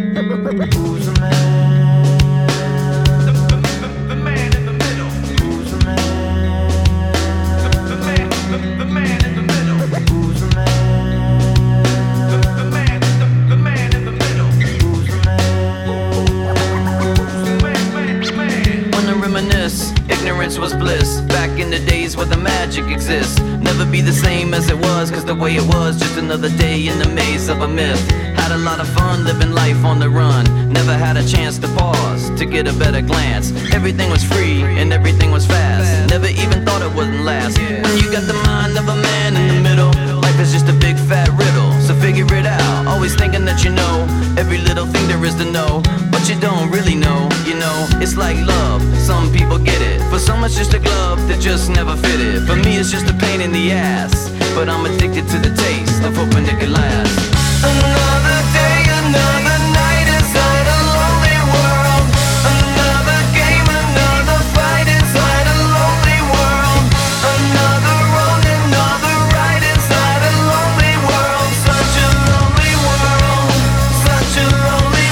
Who's the man? The man in the middle. Who's the man? The man in the middle. Who's the man? The man in the middle. Who's the man? Wanna reminisce, ignorance was bliss. Back in the days where the magic exists. Never be the same as it was, cause the way it was, just another day in the maze of a myth. Had a lot of fun living life on the run. Never had a chance to pause, to get a better glance. Everything was free and everything was fast. Never even thought it wouldn't last. When you got the mind of a man in the middle, life is just a big fat riddle, so figure it out. Always thinking that you know every little thing there is to know, but you don't really know, you know. It's like love, some people get it. For some it's just a glove that just never fitted. For me it's just a pain in the ass, but I'm addicted to the taste of hoping it could last. Another day, another night inside a lonely world. Another game, another fight inside a lonely world. Another road, another ride inside a lonely world. Such a lonely world, such a lonely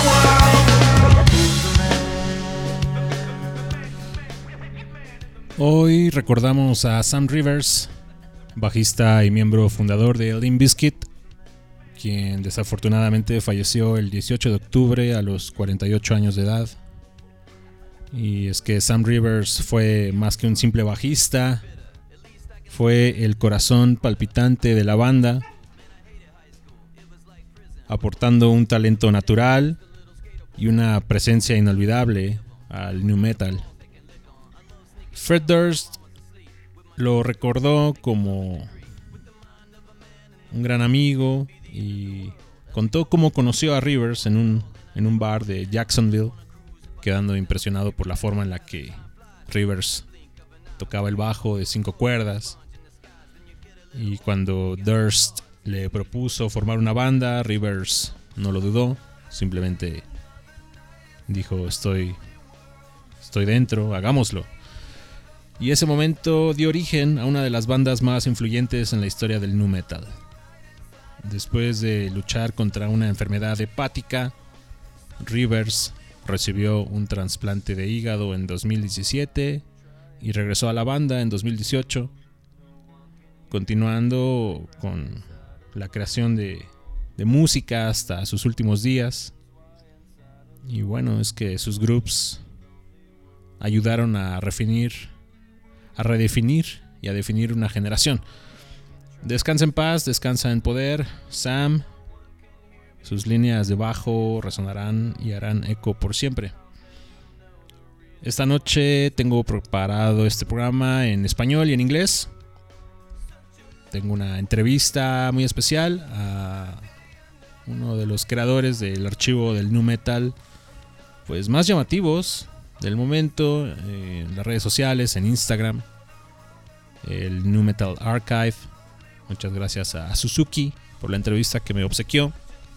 world. Hoy recordamos a Sam Rivers, bajista y miembro fundador de Limp Bizkit, quien desafortunadamente falleció el 18 de octubre a los 48 años de edad. Y es que Sam Rivers fue más que un simple bajista, fue el corazón palpitante de la banda, aportando un talento natural y una presencia inolvidable al nu metal. Fred Durst lo recordó como un gran amigo y contó cómo conoció a Rivers en un bar de Jacksonville, quedando impresionado por la forma en la que Rivers tocaba el bajo de 5 cuerdas. Y cuando Durst le propuso formar una banda, Rivers no lo dudó, simplemente dijo: estoy dentro, hagámoslo. Y ese momento dio origen a una de las bandas más influyentes en la historia del nu metal. Después de luchar contra una enfermedad hepática, Rivers recibió un trasplante de hígado en 2017 y regresó a la banda en 2018, continuando con la creación de música hasta sus últimos días. Y bueno, es que sus groups ayudaron a redefinir y a definir una generación. Descansa en paz, descansa en poder, Sam. Sus líneas de bajo resonarán y harán eco por siempre. Esta noche tengo preparado este programa en español y en inglés. Tengo una entrevista muy especial a uno de los creadores del archivo del nu metal, pues más llamativos del momento, en las redes sociales, en Instagram, el Nu Metal Archive. Muchas gracias a Suzuki por la entrevista que me obsequió.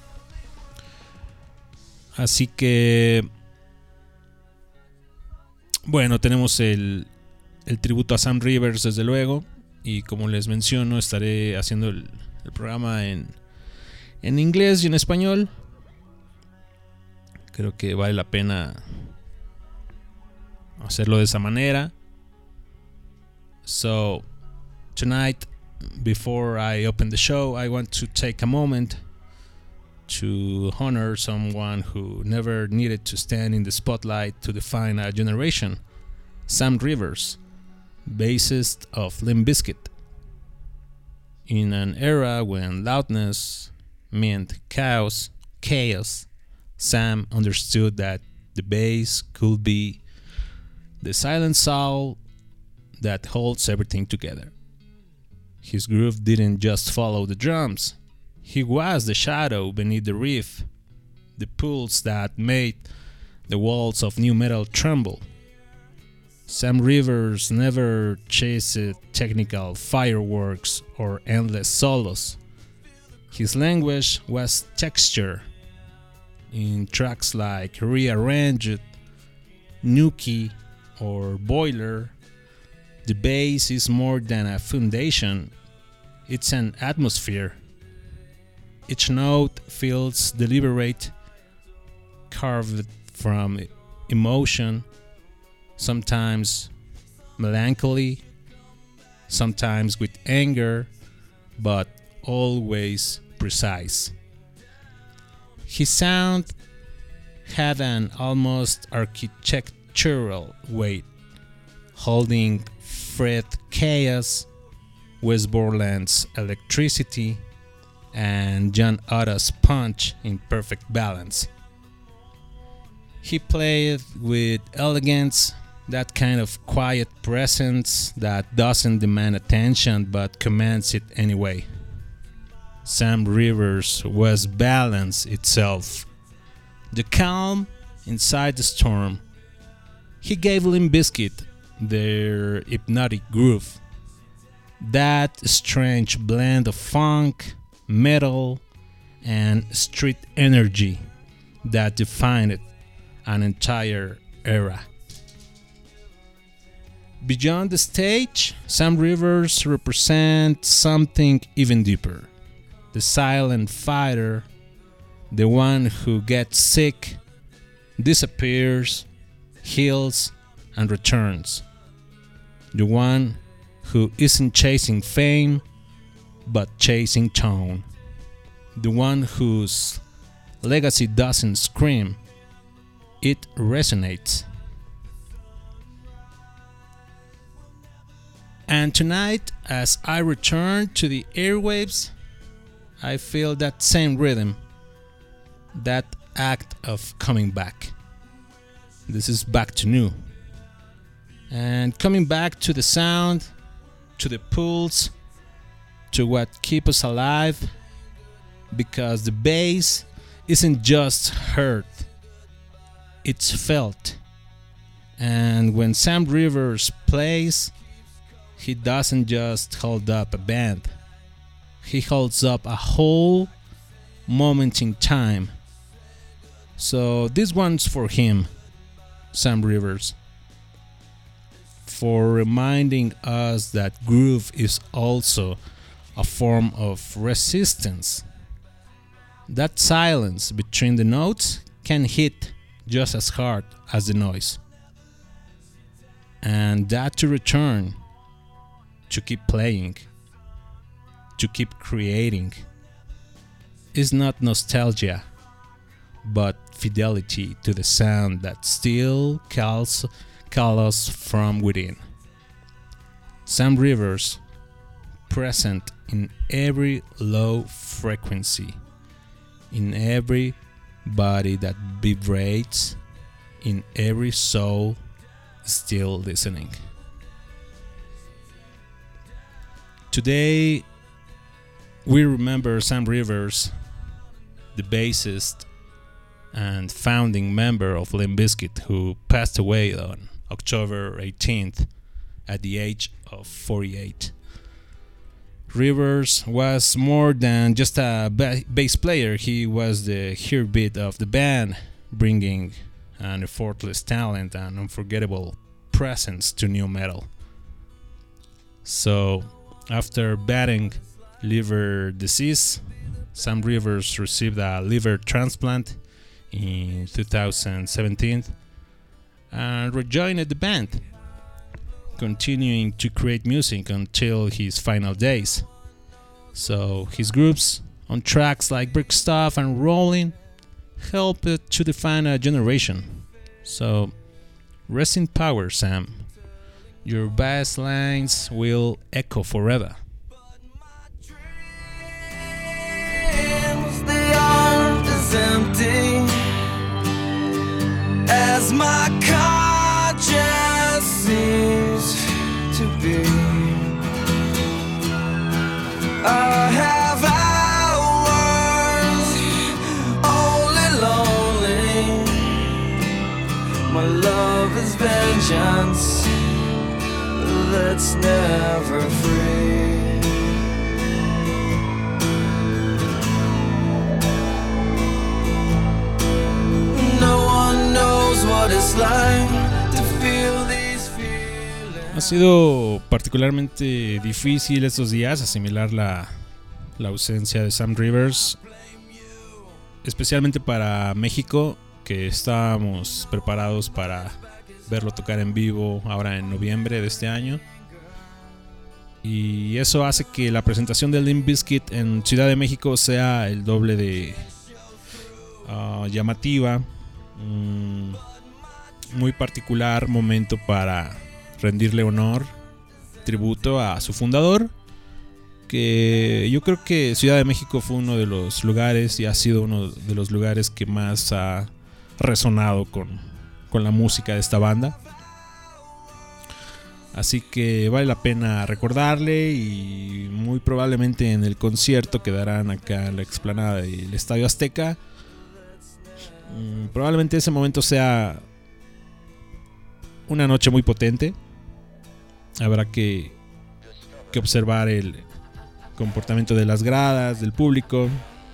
Así que, bueno, tenemos el tributo a Sam Rivers, desde luego. Y como les menciono, estaré haciendo el programa en inglés y en español. Creo que vale la pena hacerlo de esa manera. So, tonight, before I open the show, I want to take a moment to honor someone who never needed to stand in the spotlight to define a generation. Sam Rivers, bassist of Limp Bizkit. In an era when loudness meant chaos, Sam understood that the bass could be the silent soul that holds everything together. His groove didn't just follow the drums. He was the shadow beneath the riff, the pulse that made the walls of nu metal tremble. Sam Rivers never chased technical fireworks or endless solos. His language was texture. In tracks like Rearranged, Nuki, or Boiler, the bass is more than a foundation, it's an atmosphere. Each note feels deliberate, carved from emotion, sometimes melancholy, sometimes with anger, but always precise. His sound had an almost architectural weight, holding Fred Chaos, Wes Borland's electricity, and John Otta's punch in perfect balance. He played with elegance, that kind of quiet presence that doesn't demand attention but commands it anyway. Sam Rivers was balance itself, the calm inside the storm. He gave Limp Bizkit their hypnotic groove, that strange blend of funk, metal, and street energy that defined an entire era. Beyond the stage, Sam Rivers represents something even deeper. The silent fighter, the one who gets sick, disappears, heals, and returns. The one who isn't chasing fame, but chasing tone. The one whose legacy doesn't scream, it resonates. And tonight, as I return to the airwaves, I feel that same rhythm, that act of coming back. This is back to new. And coming back to the sound, to the pulse, to what keeps us alive, because the bass isn't just heard, it's felt. And when Sam Rivers plays, he doesn't just hold up a band, he holds up a whole moment in time. So this one's for him, Sam Rivers, for reminding us that groove is also a form of resistance. That silence between the notes can hit just as hard as the noise. And that to return, to keep playing, to keep creating, is not nostalgia, but fidelity to the sound that still calls us from within. Sam Rivers, present in every low frequency, in every body that vibrates, in every soul still listening. Today, we remember Sam Rivers, the bassist and founding member of Limp Bizkit, who passed away on October 18th at the age of 48. Rivers was more than just a bass player. He was the heartbeat of the band, bringing an effortless talent and unforgettable presence to new metal. So, after battling liver disease, Sam Rivers received a liver transplant in 2017 and rejoined the band, continuing to create music until his final days. So his groups on tracks like Brick Stuff and Rolling helped to define a generation. So rest in power, Sam. Your bass lines will echo forever. They aren't as empty as my car just seems to be. I have hours only lonely. My love is vengeance that's never free. Ha sido particularmente difícil estos días asimilar la ausencia de Sam Rivers, especialmente para México, que que estábamos preparados para verlo tocar en vivo ahora en noviembre de este año. Y eso hace que la presentación de Limp Bizkit en Ciudad de México sea el doble de llamativa. Muy particular momento para rendirle honor, tributo a su fundador, que yo creo que Ciudad de México fue uno de los lugares y ha sido uno de los lugares que más ha resonado con la música de esta banda. Así que vale la pena recordarle, y muy probablemente en el concierto que darán acá en la explanada del Estadio Azteca, probablemente ese momento sea una noche muy potente. Habrá que observar el comportamiento de las gradas, del público.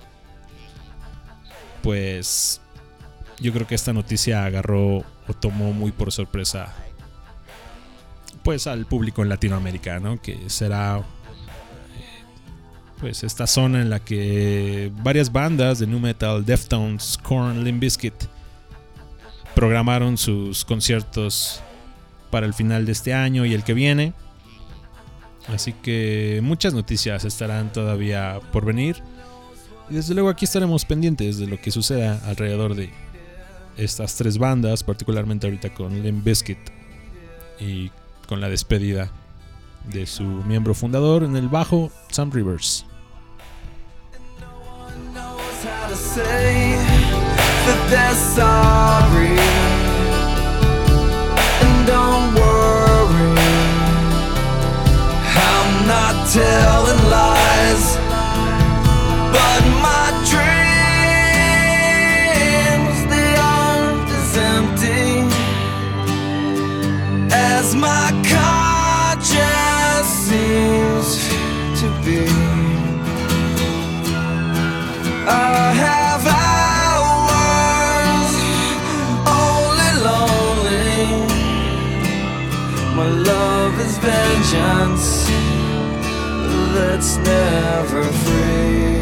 Pues yo creo que esta noticia agarró o tomó muy por sorpresa pues al público en Latinoamérica, ¿no? Que será pues esta zona en la que varias bandas de nu metal, Deftones, Korn, Limp Bizkit, programaron sus conciertos para el final de este año y el que viene. Así que muchas noticias estarán todavía por venir, y desde luego aquí estaremos pendientes de lo que suceda alrededor de estas tres bandas, particularmente ahorita con Limp Bizkit y con la despedida de su miembro fundador en el bajo, Sam Rivers. Telling lies, but my dreams, they aren't as empty as my conscience seems to be. I have hours only lonely. My love is vengeance that's never free.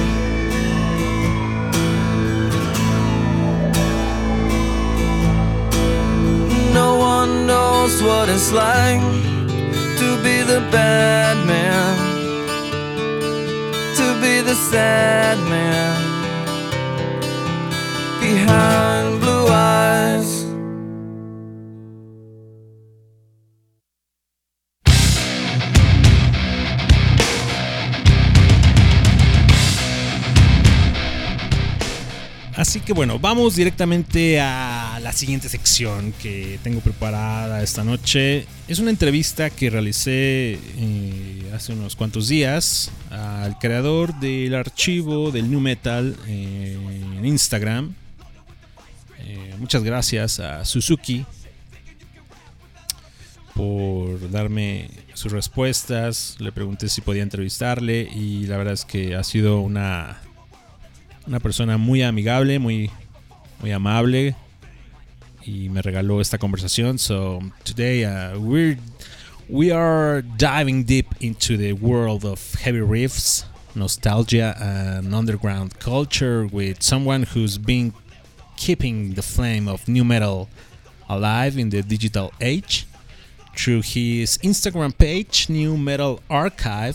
No one knows what it's like to be the bad man, to be the sad man behind blue eyes. Así que bueno, vamos directamente a la siguiente sección que tengo preparada esta noche. Es una entrevista que realicé hace unos cuantos días al creador del archivo del nu metal en Instagram. Muchas gracias a Suzuki por darme sus respuestas. Le pregunté si podía entrevistarle y la verdad es que ha sido una persona muy amigable, muy amable, y me regaló esta conversación. So today we are diving deep into the world of heavy riffs, nostalgia, and underground culture with someone who's been keeping the flame of nu metal alive in the digital age through his Instagram page, Nu Metal Archive.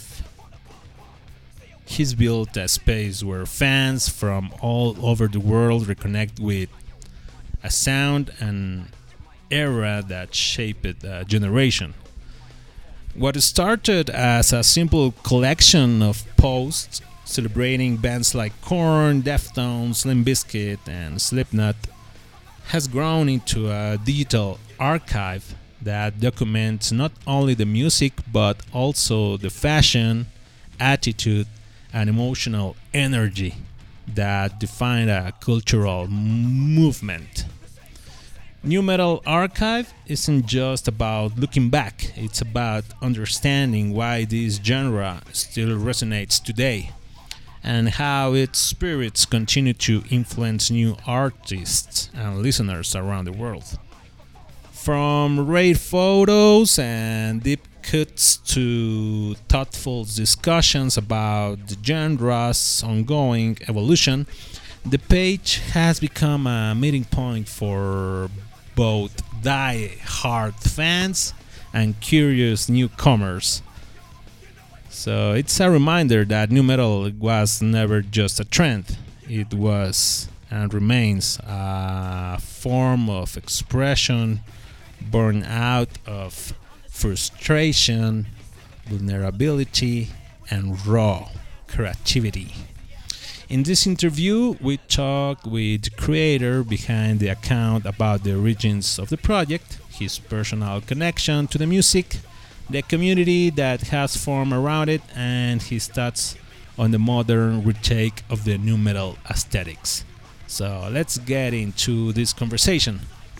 He's built a space where fans from all over the world reconnect with a sound and era that shaped a generation. What started as a simple collection of posts celebrating bands like Korn, Deftones, Limp Bizkit, and Slipknot has grown into a digital archive that documents not only the music but also the fashion, attitude, and emotional energy that define a cultural movement. Nu Metal Archive isn't just about looking back, it's about understanding why this genre still resonates today and how its spirits continue to influence new artists and listeners around the world. From rare photos and deep cuts to thoughtful discussions about the genre's ongoing evolution, The page has become a meeting point for both die-hard fans and curious newcomers. So it's a reminder that nu metal was never just a trend. It was and remains a form of expression born out of frustration, vulnerability, and raw creativity. In this interview, we talk with the creator behind the account about the origins of the project, his personal connection to the music, the community that has formed around it, and his thoughts on the modern retake of the nu metal aesthetics. So let's get into this conversation.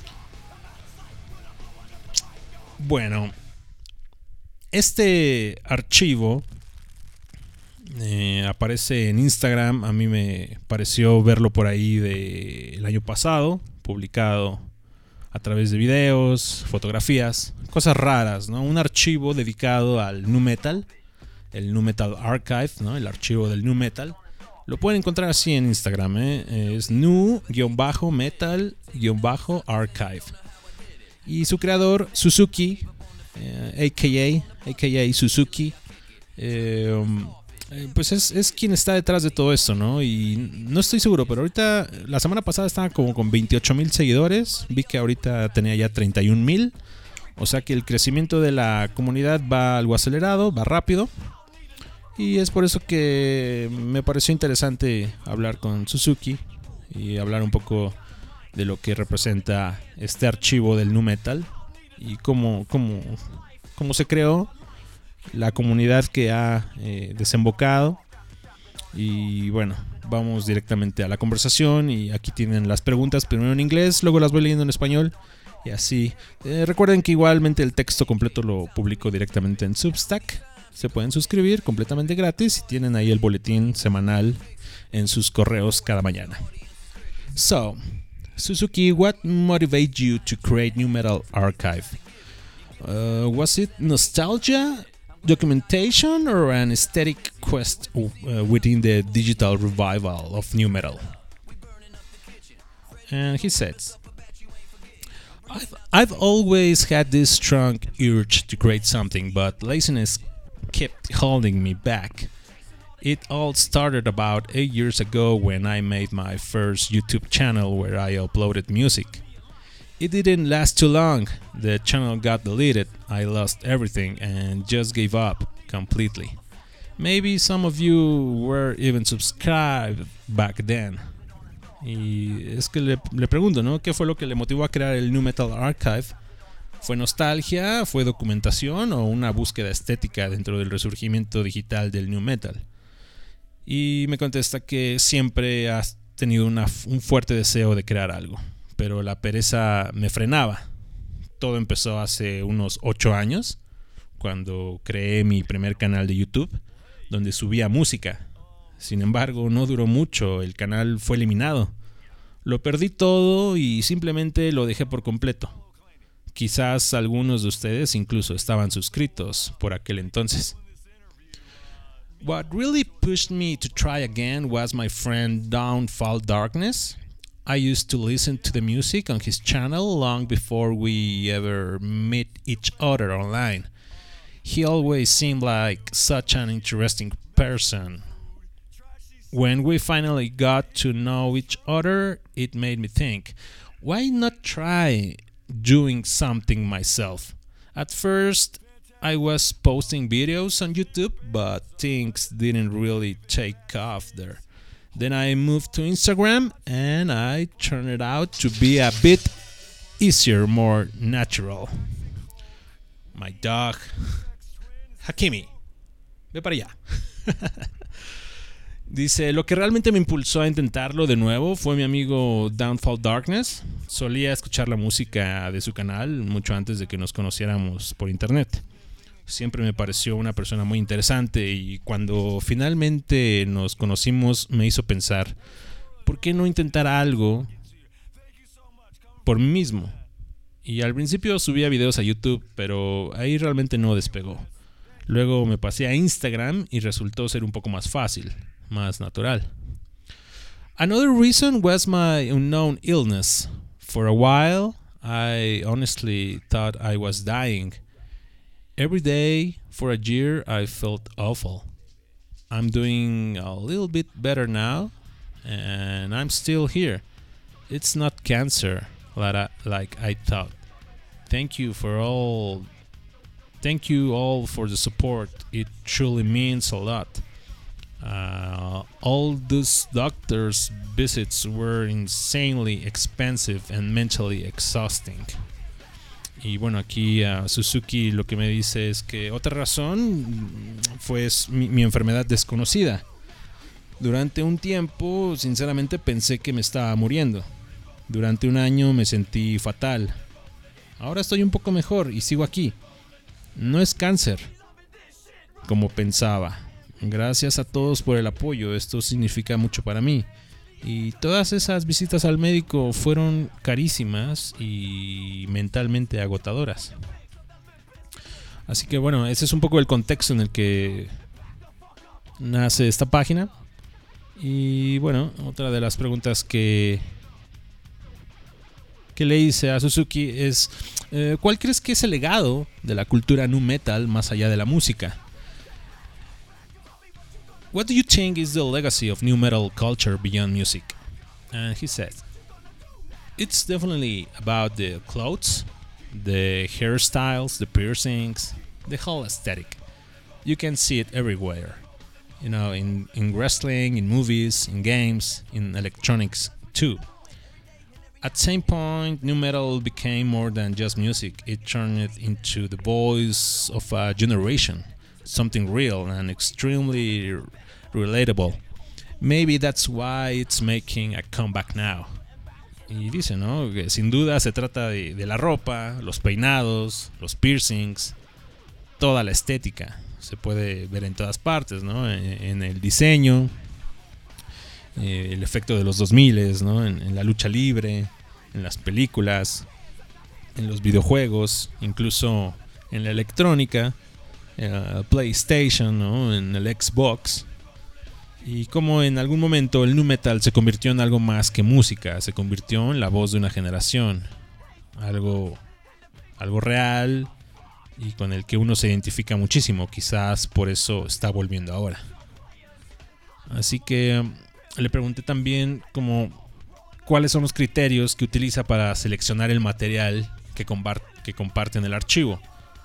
Bueno, este archivo aparece en Instagram. A mí me pareció verlo por ahí del año pasado, publicado a través de videos, fotografías, cosas raras, ¿no? Un archivo dedicado al nu metal, el Nu Metal Archive, ¿no? El archivo del nu metal. Lo pueden encontrar así en Instagram, es nu-metal-archive. Y su creador, Suzuki, a.k.a. Suzuki, pues es quien está detrás de todo esto, ¿no? Y no estoy seguro, pero ahorita, la semana pasada estaba como con 28,000 seguidores. Vi que ahorita tenía ya 31,000. O sea que el crecimiento de la comunidad va algo acelerado, va rápido. Y es por eso que me pareció interesante hablar con Suzuki y hablar un poco de lo que representa este archivo del nu metal y cómo se creó, la comunidad que ha desembocado. Y bueno, vamos directamente a la conversación y aquí tienen las preguntas, primero en inglés, luego las voy leyendo en español y así. Recuerden que igualmente el texto completo lo publico directamente en Substack. Se pueden suscribir completamente gratis y tienen ahí el boletín semanal en sus correos cada mañana. So, Suzuki, what motivated you to create Nu Metal Archive? Was it nostalgia, documentation, or an aesthetic quest within the digital revival of nu metal? And he says, I've always had this strong urge to create something, but laziness kept holding me back. It all started about 8 years ago when I made my first YouTube channel where I uploaded music. It didn't last too long. The channel got deleted, I lost everything and just gave up completely. Maybe some of you were even subscribed back then. Y es que le pregunto, ¿no? ¿Qué fue lo que le motivó a crear el Nu Metal Archive? ¿Fue nostalgia? ¿Fue documentación? ¿O una búsqueda estética dentro del resurgimiento digital del nu metal? Y me contesta que siempre has tenido un fuerte deseo de crear algo, pero la pereza me frenaba. Todo empezó hace unos 8 años, cuando creé mi primer canal de YouTube, donde subía música. Sin embargo, no duró mucho, el canal fue eliminado. Lo perdí todo y simplemente lo dejé por completo. Quizás algunos de ustedes incluso estaban suscritos por aquel entonces. What really pushed me to try again was my friend Downfall Darkness. I used to listen to the music on his channel long before we ever met each other online. He always seemed like such an interesting person. When we finally got to know each other, it made me think, why not try doing something myself? At first, I was posting videos on YouTube, but things didn't really take off there. Then I moved to Instagram, and I turned it out to be a bit easier, more natural. My dog, Hakimi, ve para allá. Dice, lo que realmente me impulsó a intentarlo de nuevo fue mi amigo Downfall Darkness. Solía escuchar la música de su canal mucho antes de que nos conociéramos por internet. Siempre me pareció una persona muy interesante y cuando finalmente nos conocimos me hizo pensar, ¿por qué no intentar algo por mí mismo? Y al principio subía videos a YouTube, pero ahí realmente no despegó. Luego me pasé a Instagram y resultó ser un poco más fácil, más natural. Another reason was my unknown illness. For a while, I honestly thought I was dying. Every day for a year, I felt awful. I'm doing a little bit better now, and I'm still here. It's not cancer like I thought. Thank you all for the support. It truly means a lot. All those doctors' visits were insanely expensive and mentally exhausting. Y bueno, aquí Suzuki lo que me dice es que otra razón fue mi enfermedad desconocida. Durante un tiempo, sinceramente, pensé que me estaba muriendo. Durante un año me sentí fatal. Ahora estoy un poco mejor y sigo aquí. No es cáncer, como pensaba. Gracias a todos por el apoyo, esto significa mucho para mí. Y todas esas visitas al médico fueron carísimas y mentalmente agotadoras. Así que bueno, ese es un poco el contexto en el que nace esta página. Y bueno, otra de las preguntas que le hice a Suzuki es ¿cuál crees que es el legado de la cultura nu metal más allá de la música? What do you think is the legacy of nu metal culture beyond music? And he says, it's definitely about the clothes, the hairstyles, the piercings, the whole aesthetic. You can see it everywhere. You know, in wrestling, in movies, in games, in electronics too. At the same point, nu metal became more than just music. It turned it into the voice of a generation. Something real and extremely relatable. Maybe that's why it's making a comeback now. Y dice, ¿no? Que sin duda se trata de la ropa, los peinados, los piercings, toda la estética. Se puede ver en todas partes, ¿no? En el diseño, el efecto de los 2000, ¿no? En la lucha libre, en las películas, en los videojuegos, incluso en la electrónica, PlayStation, ¿no? En el Xbox. Y como en algún momento el nu metal se convirtió en algo más que música, se convirtió en la voz de una generación, algo real y con el que uno se identifica muchísimo. Quizás por eso está volviendo ahora. Así que le pregunté también como cuáles son los criterios que utiliza para seleccionar el material que comparte en el archivo.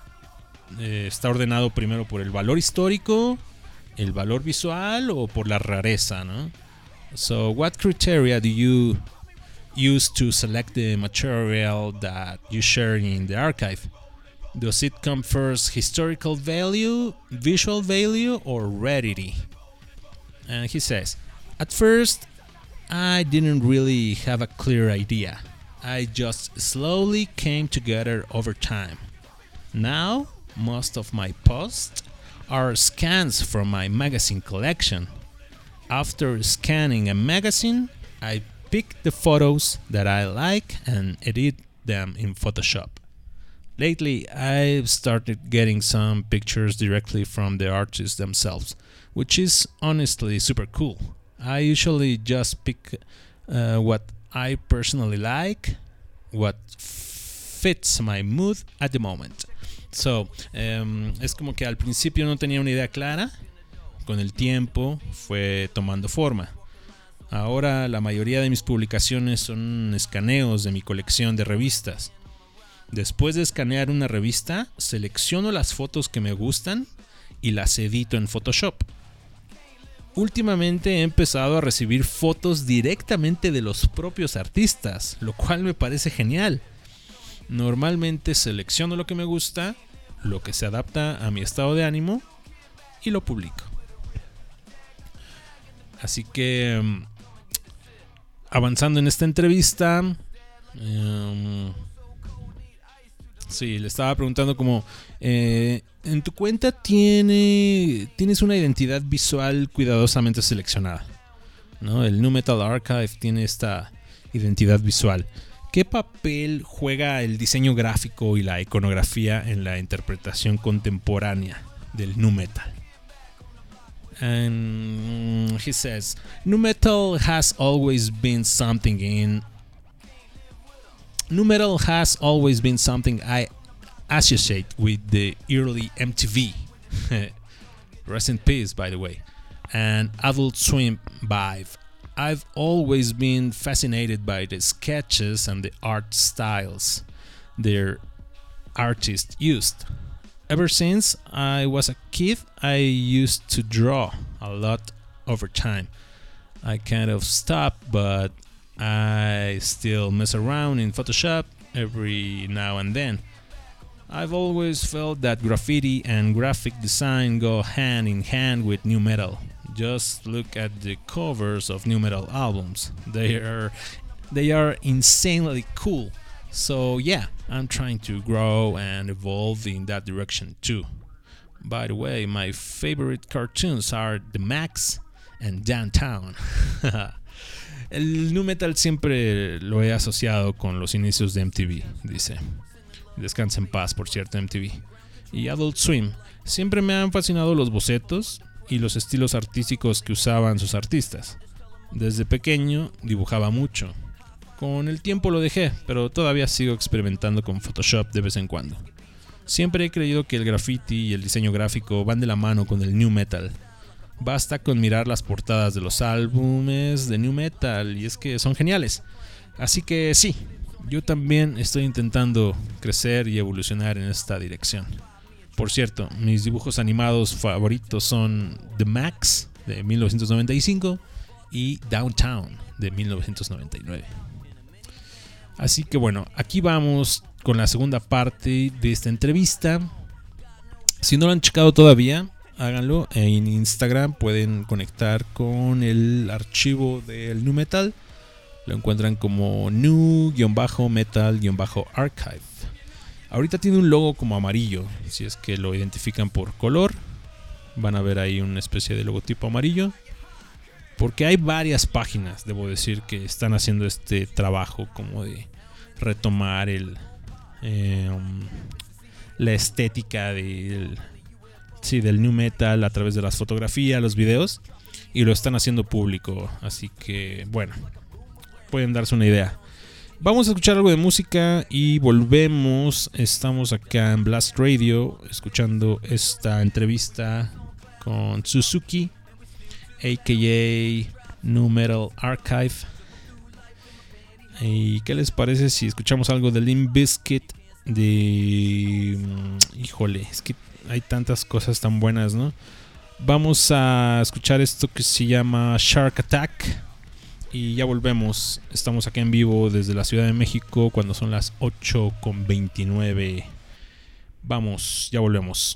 Está ordenado primero por el valor histórico, el valor visual o por la rareza, ¿no? So, what criteria do you use to select the material that you share in the archive? Does it come first historical value, visual value, or rarity? And he says, at first, I didn't really have a clear idea. I just slowly came together over time. Now, most of my posts are scans from my magazine collection. After scanning a magazine, I pick the photos that I like and edit them in Photoshop. Lately, I've started getting some pictures directly from the artists themselves, which is honestly super cool. I usually just pick what I personally like, what fits my mood at the moment. So, es como que al principio no tenía una idea clara, con el tiempo fue tomando forma. Ahora la mayoría de mis publicaciones son escaneos de mi colección de revistas. Después de escanear una revista, selecciono las fotos que me gustan y las edito en Photoshop. Últimamente he empezado a recibir fotos directamente de los propios artistas, lo cual me parece genial. Normalmente selecciono lo que me gusta, lo que se adapta a mi estado de ánimo y lo publico. Así que avanzando en esta entrevista, sí, le estaba preguntando como en tu cuenta tienes una identidad visual cuidadosamente seleccionada, ¿no? El Nu Metal Archive tiene esta identidad visual. ¿Qué papel juega el diseño gráfico y la iconografía en la interpretación contemporánea del nu metal? And he says, nu metal has always been something I associate with the early MTV, rest in peace by the way, and Adult Swim vibe. I've always been fascinated by the sketches and the art styles their artists used. Ever since I was a kid, I used to draw a lot over time. I kind of stopped, but I still mess around in Photoshop every now and then. I've always felt that graffiti and graphic design go hand in hand with nu metal. Just look at the covers of nu metal albums. They are insanely cool. So yeah, I'm trying to grow and evolve in that direction too. By the way, my favorite cartoons are The Max and Downtown. El nu metal siempre lo he asociado con los inicios de MTV, dice. Descansa en paz, por cierto, MTV. Y Adult Swim. Siempre me han fascinado los bocetos y los estilos artísticos que usaban sus artistas. Desde pequeño dibujaba mucho. Con el tiempo lo dejé, pero todavía sigo experimentando con Photoshop de vez en cuando. Siempre he creído que el graffiti y el diseño gráfico van de la mano con el nu metal. Basta con mirar las portadas de los álbumes de nu metal y es que son geniales. Así que sí, yo también estoy intentando crecer y evolucionar en esta dirección. Por cierto, mis dibujos animados favoritos son The Max de 1995 y Downtown de 1999. Así que bueno, aquí vamos con la segunda parte de esta entrevista. Si no lo han checado todavía, háganlo. En Instagram pueden conectar con el archivo del nu metal. Lo encuentran como nu-metal-archive. Ahorita tiene un logo como amarillo. Si es que lo identifican por color, van a ver ahí una especie de logotipo amarillo. Porque hay varias páginas, debo decir, que están haciendo este trabajo como de retomar la estética del nu metal a través de las fotografías, los videos, y lo están haciendo público. Así que bueno, pueden darse una idea. Vamos a escuchar algo de música y volvemos. Estamos acá en Blast Radio escuchando esta entrevista con Suzuki, a.k.a. Nu Metal Archive. ¿Y qué les parece si escuchamos algo de Limp Bizkit? Híjole, es que hay tantas cosas tan buenas, ¿no? Vamos a escuchar esto que se llama Shark Attack. Y ya volvemos. Estamos aquí en vivo desde la Ciudad de México cuando son las 8:29. Vamos, ya volvemos.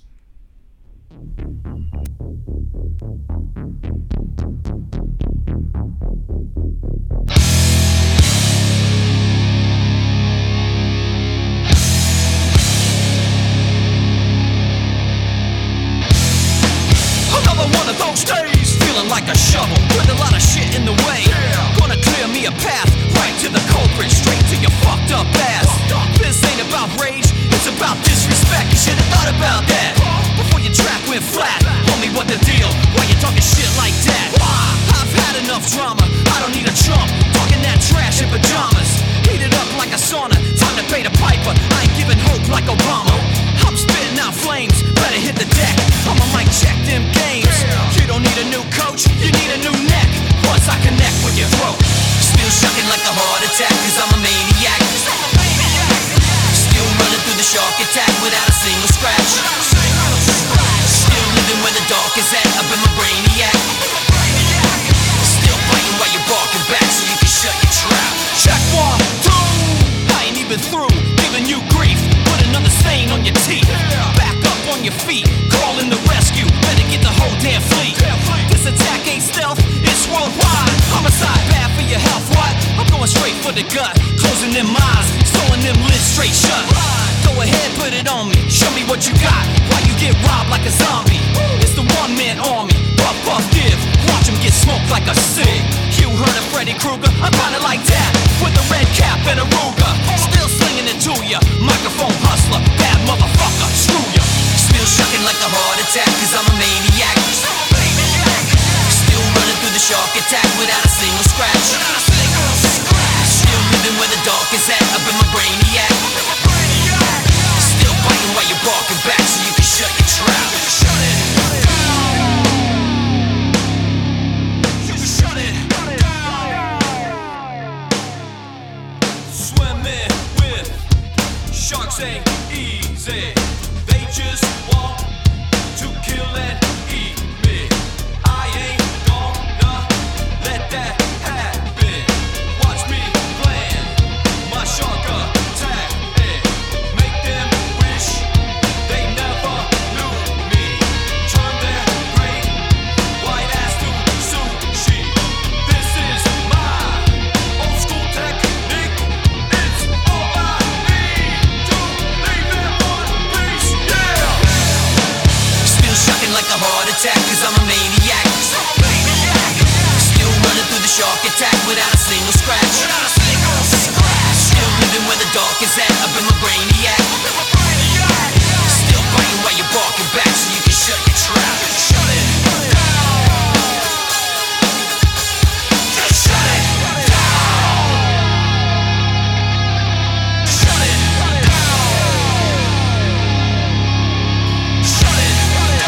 Another one of those days, feeling like a shovel with a lot of shit in the way. Gonna clear me a path right to the culprit, straight to your fucked up ass. This ain't about rage, it's about disrespect. You should've thought about that before your track went flat. Homie, what the deal? Why you talking shit like that? I've had enough drama, I don't need a chump talking that trash in pajamas. Heat it up like a sauna, time to pay the piper. I ain't giving hope like Obama. I'm spitting out flames, better hit the deck. I'ma mic check them games. You don't need a new coach, you need a new neck. Once I connect with your throat, still shucking like a heart attack, cause I'm a maniac. Still running through the shark attack without a single scratch. Still living where the dark is at, up in my brainiac. Still fighting while you're barking back so you can shut your trap. Check 1, 2, I ain't even through giving you grief. Put another stain on your teeth. Back up on your feet, calling the rescue. Better get the whole damn fleet. This attack ain't stealth, it's worldwide. Homicide, bad for your health, what? I'm going straight for the gut, closing them eyes, sewing them lids straight shut. Go ahead, put it on me, show me what you got. While you get robbed like a zombie. It's the one-man army, puff, puff, give. Watch him get smoked like a cig. You heard of Freddy Krueger? I'm kinda like that, with a red cap and a Ruger. Still slinging it to ya, microphone hustler, bad motherfucker, screw ya. Still shucking like a heart attack, cause I'm a maniac. running through the shark attack without a single scratch. Still living where the dark is at, up in my brainiac. Still biting while you're barking back so you can shut your trap. Shut it down. You can shut it down. Swimming with sharks ain't easy. They just want to kill and eat me. I ain't gonna let that happen. Watch me plan my shark attack and make them wish they never knew me. Turn their great white ass to sushi. This is my old school technique. It's all I need to leave in one piece. Yeah. Still shocking like a heart attack, cause I'm a maniac. Still running through the shark attack without a single scratch. Still living where the dark is at, up in my brainiac. Still biting while you're barking back so you can shut your trap. Shut it down. Just shut it down. Shut it down. Shut it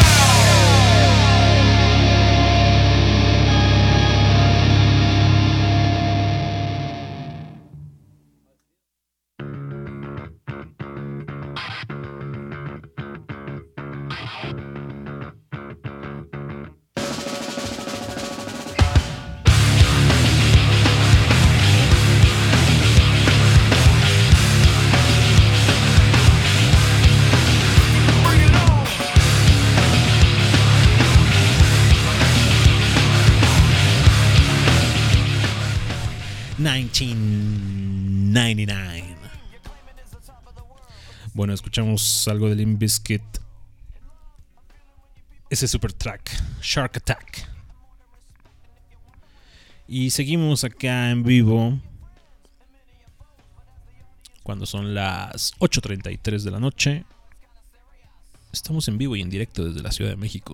$19.99. Bueno, escuchamos algo de Limp Bizkit. Ese super track, Shark Attack. Y seguimos acá en vivo. Cuando son las 8:33 de la noche. Estamos en vivo y en directo desde la Ciudad de México.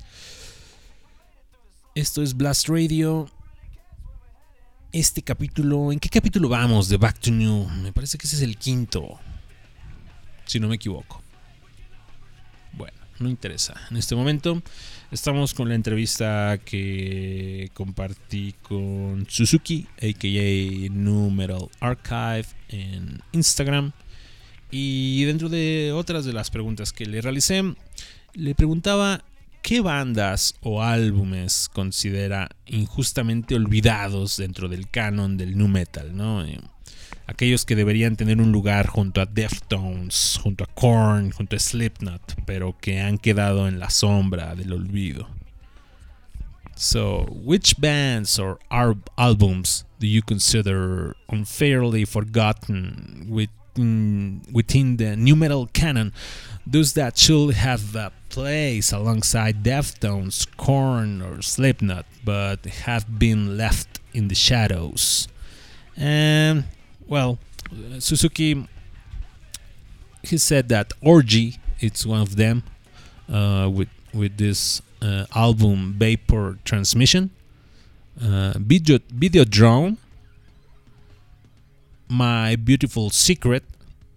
Esto es Blast Radio. Este capítulo, ¿en qué capítulo vamos de Back to New? Me parece que ese es el 5º, si no me equivoco. Bueno, no interesa. En este momento estamos con la entrevista que compartí con Suzuki, a.k.a. Nu Metal Archive, en Instagram. Y dentro de otras de las preguntas que le realicé, le preguntaba ¿qué bandas o álbumes considera injustamente olvidados dentro del canon del nu metal, ¿no? Aquellos que deberían tener un lugar junto a Deftones, junto a Korn, junto a Slipknot, pero que han quedado en la sombra del olvido. So, which bands or albums do you consider unfairly forgotten within the nu metal canon? Those that should have a place alongside Deftones, Korn, or Slipknot, but have been left in the shadows. And, well, Suzuki, he said that Orgy, it's one of them, with this album Vapor Transmission, Videodrome, My Beautiful Secret,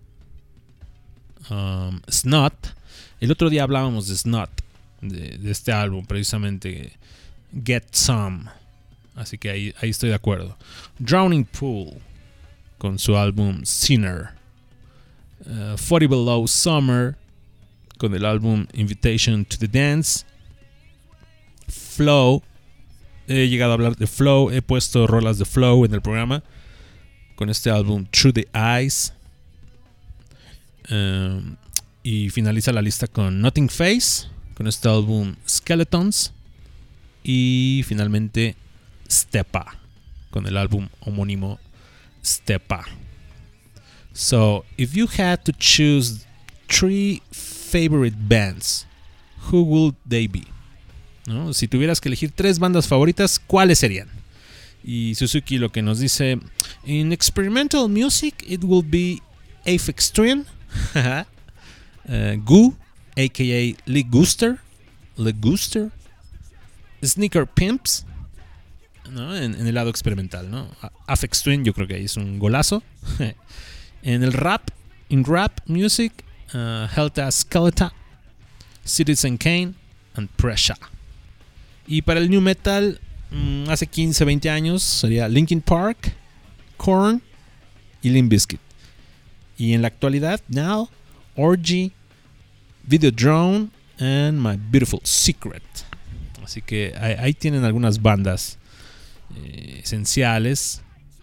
Snot. El otro día hablábamos de Snot, de este álbum, precisamente Get Some, así que ahí estoy de acuerdo. Drowning Pool con su álbum Sinner, 40 Below Summer con el álbum Invitation to the Dance, Flow. He llegado a hablar de Flow, he puesto rolas de Flow en el programa con este álbum Through the Eyes. Y finaliza la lista con Nothing Face, con este álbum Skeletons. Y finalmente Stepa, con el álbum homónimo Stepa. So, if you had to choose 3 favorite bands, who would they be? ¿No? Si tuvieras que elegir 3 bandas favoritas, ¿cuáles serían? Y Suzuki lo que nos dice: in experimental music, it will be Aphex Twin, Goo, a.k.a. Leguster, Sneaker Pimps, ¿no? En el lado experimental, ¿no? Aphex Twin, yo creo que ahí es un golazo. En el rap, in rap music, Helta Skeleta, Citizen Kane and Pressure. Y para el new metal, hace 15, 20 años sería Linkin Park, Korn y Limp Bizkit. Y en la actualidad, now, Orgy, Videodrome and My Beautiful Secret. Así que ahí tienen algunas bandas esenciales,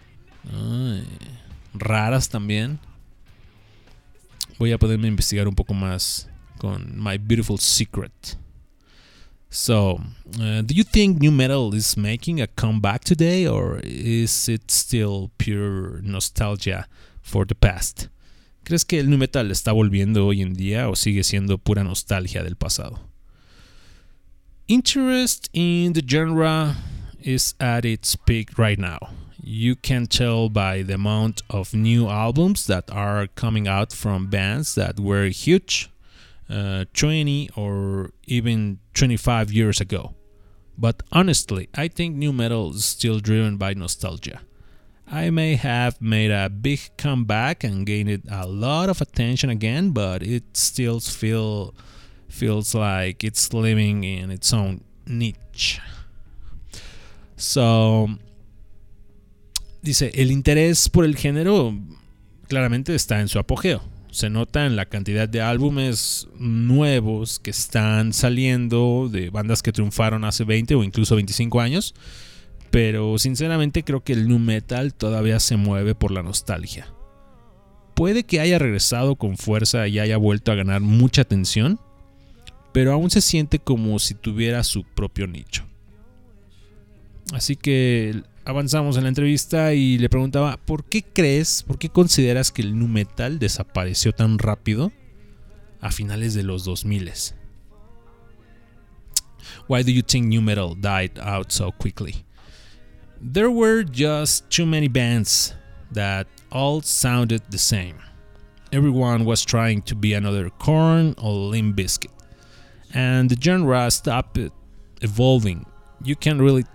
raras también. Voy a poderme investigar un poco más con My Beautiful Secret. So, do you think new metal is making a comeback today, or is it still pure nostalgia for the past? ¿Crees que el new metal está volviendo hoy en día o sigue siendo pura nostalgia del pasado? Interest in the genre is at its peak right now. You can tell by the amount of new albums that are coming out from bands that were huge 20 or even 25 years ago. But honestly, I think new metal is still driven by nostalgia. I may have made a big comeback and gained a lot of attention again, but it still feels like it's living in its own niche. So, dice, el interés por el género claramente está en su apogeo. Se nota en la cantidad de álbumes nuevos que están saliendo de bandas que triunfaron hace 20 o incluso 25 años. Pero sinceramente creo que el nu metal todavía se mueve por la nostalgia. Puede que haya regresado con fuerza y haya vuelto a ganar mucha atención, pero aún se siente como si tuviera su propio nicho. Así que avanzamos en la entrevista y le preguntaba, ¿por qué consideras que el nu metal desapareció tan rápido a finales de los 2000s? Why do you think nu metal died out so quickly? There were just too many bands that all sounded the same. Everyone was trying to be another Korn or Limp Bizkit, and the genre stopped evolving. You can really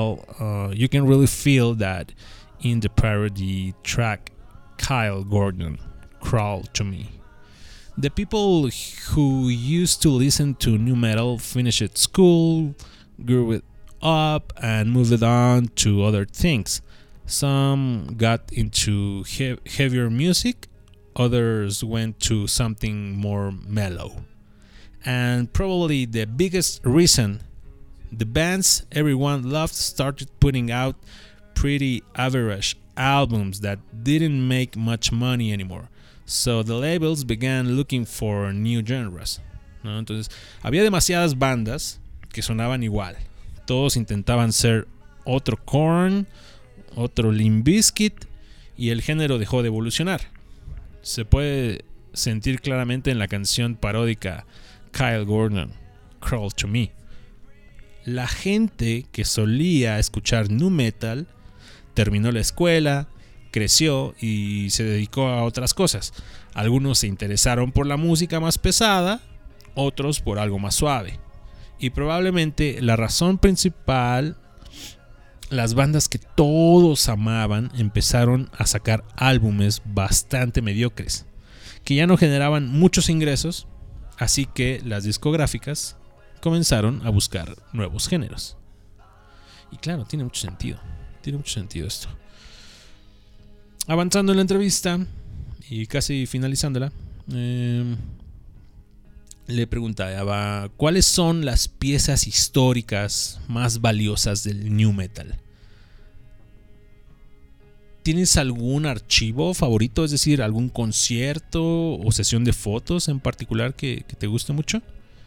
feel that in the parody track Kyle Gordon, Crawl to Me. The people who used to listen to nu metal finished school, grew it up, and moved on to other things. Some got into heavier music, others went to something more mellow. And probably the biggest reason, the bands everyone loved started putting out pretty average albums that didn't make much money anymore. So the labels began looking for new genres, ¿no? Entonces, había demasiadas bandas que sonaban igual. Todos intentaban ser otro Korn, otro Limp Bizkit, y el género dejó de evolucionar. Se puede sentir claramente en la canción paródica Kyle Gordon, Crawl to Me. La gente que solía escuchar nu metal terminó la escuela, creció y se dedicó a otras cosas. Algunos se interesaron por la música más pesada, otros por algo más suave. Y probablemente la razón principal, las bandas que todos amaban empezaron a sacar álbumes bastante mediocres, que ya no generaban muchos ingresos, así que las discográficas comenzaron a buscar nuevos géneros. Y claro, tiene mucho sentido esto. Avanzando en la entrevista y casi finalizándola, le preguntaba cuáles son las piezas históricas más valiosas del nu metal. ¿Tienes algún archivo favorito? Es decir, algún concierto o sesión de fotos en particular que te guste mucho?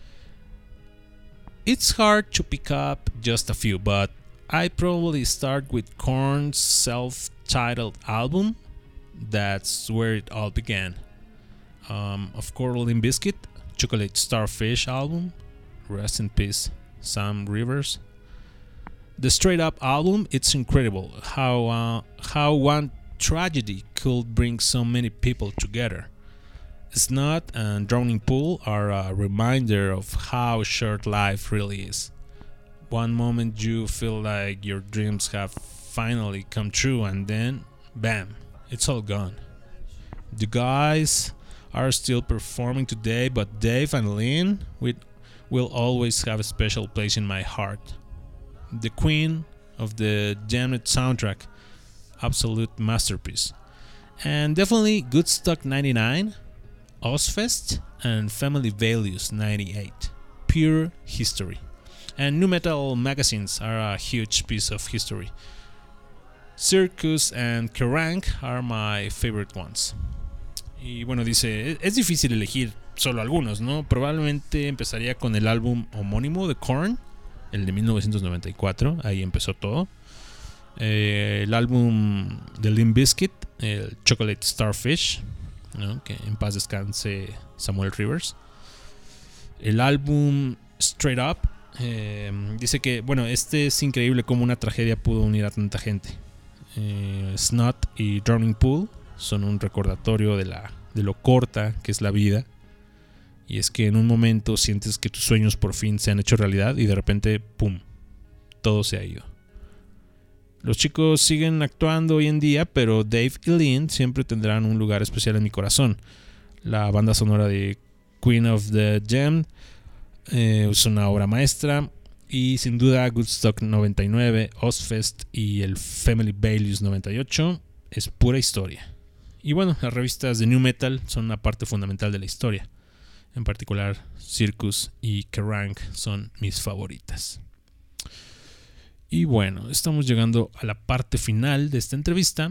It's hard to pick up just a few, but I probably start with Korn's self-titled album. That's where it all began. Of course, Limp Bizkit, Chocolate Starfish album, rest in peace, Sam Rivers. The Straight Up album, it's incredible how one tragedy could bring so many people together. Snot and Drowning Pool are a reminder of how short life really is. one moment you feel like your dreams have finally come true, and then bam, it's all gone. The guys are still performing today, but Dave and Lynn will always have a special place in my heart. The queen of the Damned soundtrack, absolute masterpiece. And definitely Goodstock 99, Ozfest, and Family Values 98. Pure history. And nu metal magazines are a huge piece of history. Circus and Kerrang are my favorite ones. Y bueno, dice, es difícil elegir solo algunos, ¿no? Probablemente empezaría con el álbum homónimo de Korn, el de 1994, ahí empezó todo. El álbum de Limp Bizkit, el Chocolate Starfish, ¿no? Que en paz descanse Samuel Rivers. El álbum Straight Up, dice que, bueno, este es increíble cómo una tragedia pudo unir a tanta gente. Snot y Drowning Pool son un recordatorio de lo corta que es la vida. Y es que en un momento sientes que tus sueños por fin se han hecho realidad y de repente, ¡pum!, todo se ha ido. Los chicos siguen actuando hoy en día, pero Dave y Lynn siempre tendrán un lugar especial en mi corazón. La banda sonora de Queen of the Damned es una obra maestra. Y sin duda Woodstock 99, Ozfest y el Family Values 98 es pura historia. Y bueno, las revistas de nu metal son una parte fundamental de la historia. En particular, Circus y Kerrang son mis favoritas. Y bueno, estamos llegando a la parte final de esta entrevista,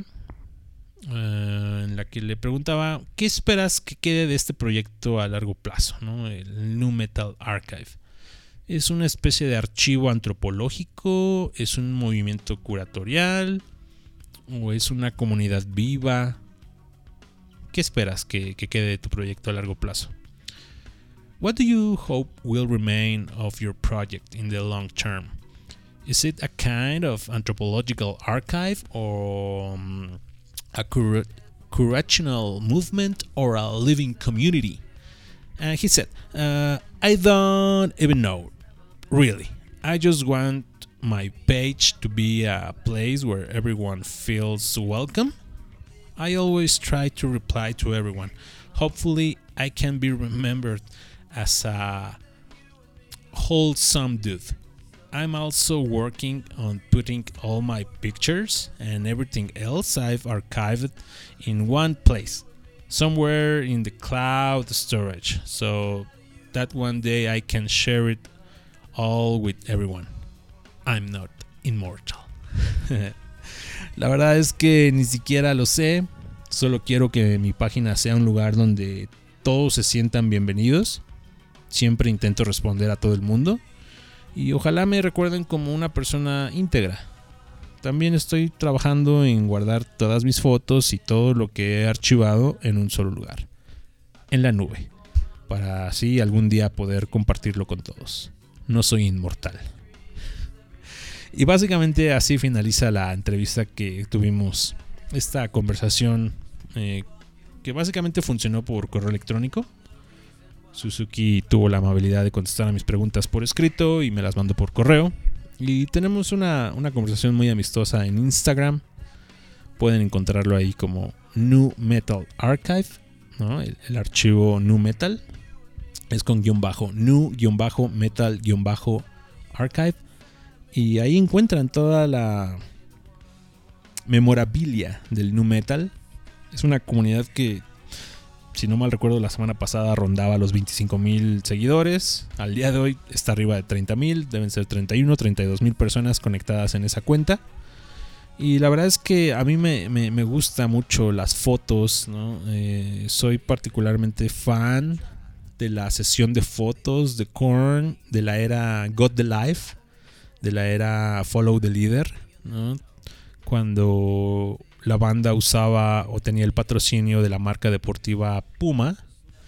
en la que le preguntaba ¿qué esperas que quede de este proyecto a largo plazo, ¿no? El Nu Metal Archive. ¿Es una especie de archivo antropológico? ¿Es un movimiento curatorial? ¿O es una comunidad viva? ¿Qué esperas que quede de tu proyecto a largo plazo? What do you hope will remain of your project in the long term? Is it a kind of anthropological archive or a curational movement or a living community? And he said, I don't even know, really. I just want my page to be a place where everyone feels welcome. I always try to reply to everyone. Hopefully I can be remembered as a wholesome dude. I'm also working on putting all my pictures and everything else I've archived in one place, somewhere in the cloud storage, so that one day I can share it all with everyone. I'm not immortal. La verdad es que ni siquiera lo sé. Solo quiero que mi página sea un lugar donde todos se sientan bienvenidos. Siempre intento responder a todo el mundo. Y ojalá me recuerden como una persona íntegra. También estoy trabajando en guardar todas mis fotos y todo lo que he archivado en un solo lugar, en la nube, para así algún día poder compartirlo con todos. No soy inmortal. Y básicamente así finaliza la entrevista que tuvimos, esta conversación que básicamente funcionó por correo electrónico. Suzuki tuvo la amabilidad de contestar a mis preguntas por escrito y me las mandó por correo. Y tenemos una conversación muy amistosa en Instagram. Pueden encontrarlo ahí como Nu Metal Archive, ¿no? El archivo Nu Metal es con guión bajo, Nu-Metal-Archive. Y ahí encuentran toda la memorabilia del Nu Metal. Es una comunidad que, si no mal recuerdo, la semana pasada rondaba los 25,000 seguidores. Al día de hoy está arriba de 30,000. Deben ser 31, 32,000 personas conectadas en esa cuenta. Y la verdad es que a mí me gusta mucho las fotos, ¿no? Soy particularmente fan de la sesión de fotos de Korn de la era Got the Life, de la era Follow the Leader, ¿no? Cuando la banda usaba o tenía el patrocinio de la marca deportiva Puma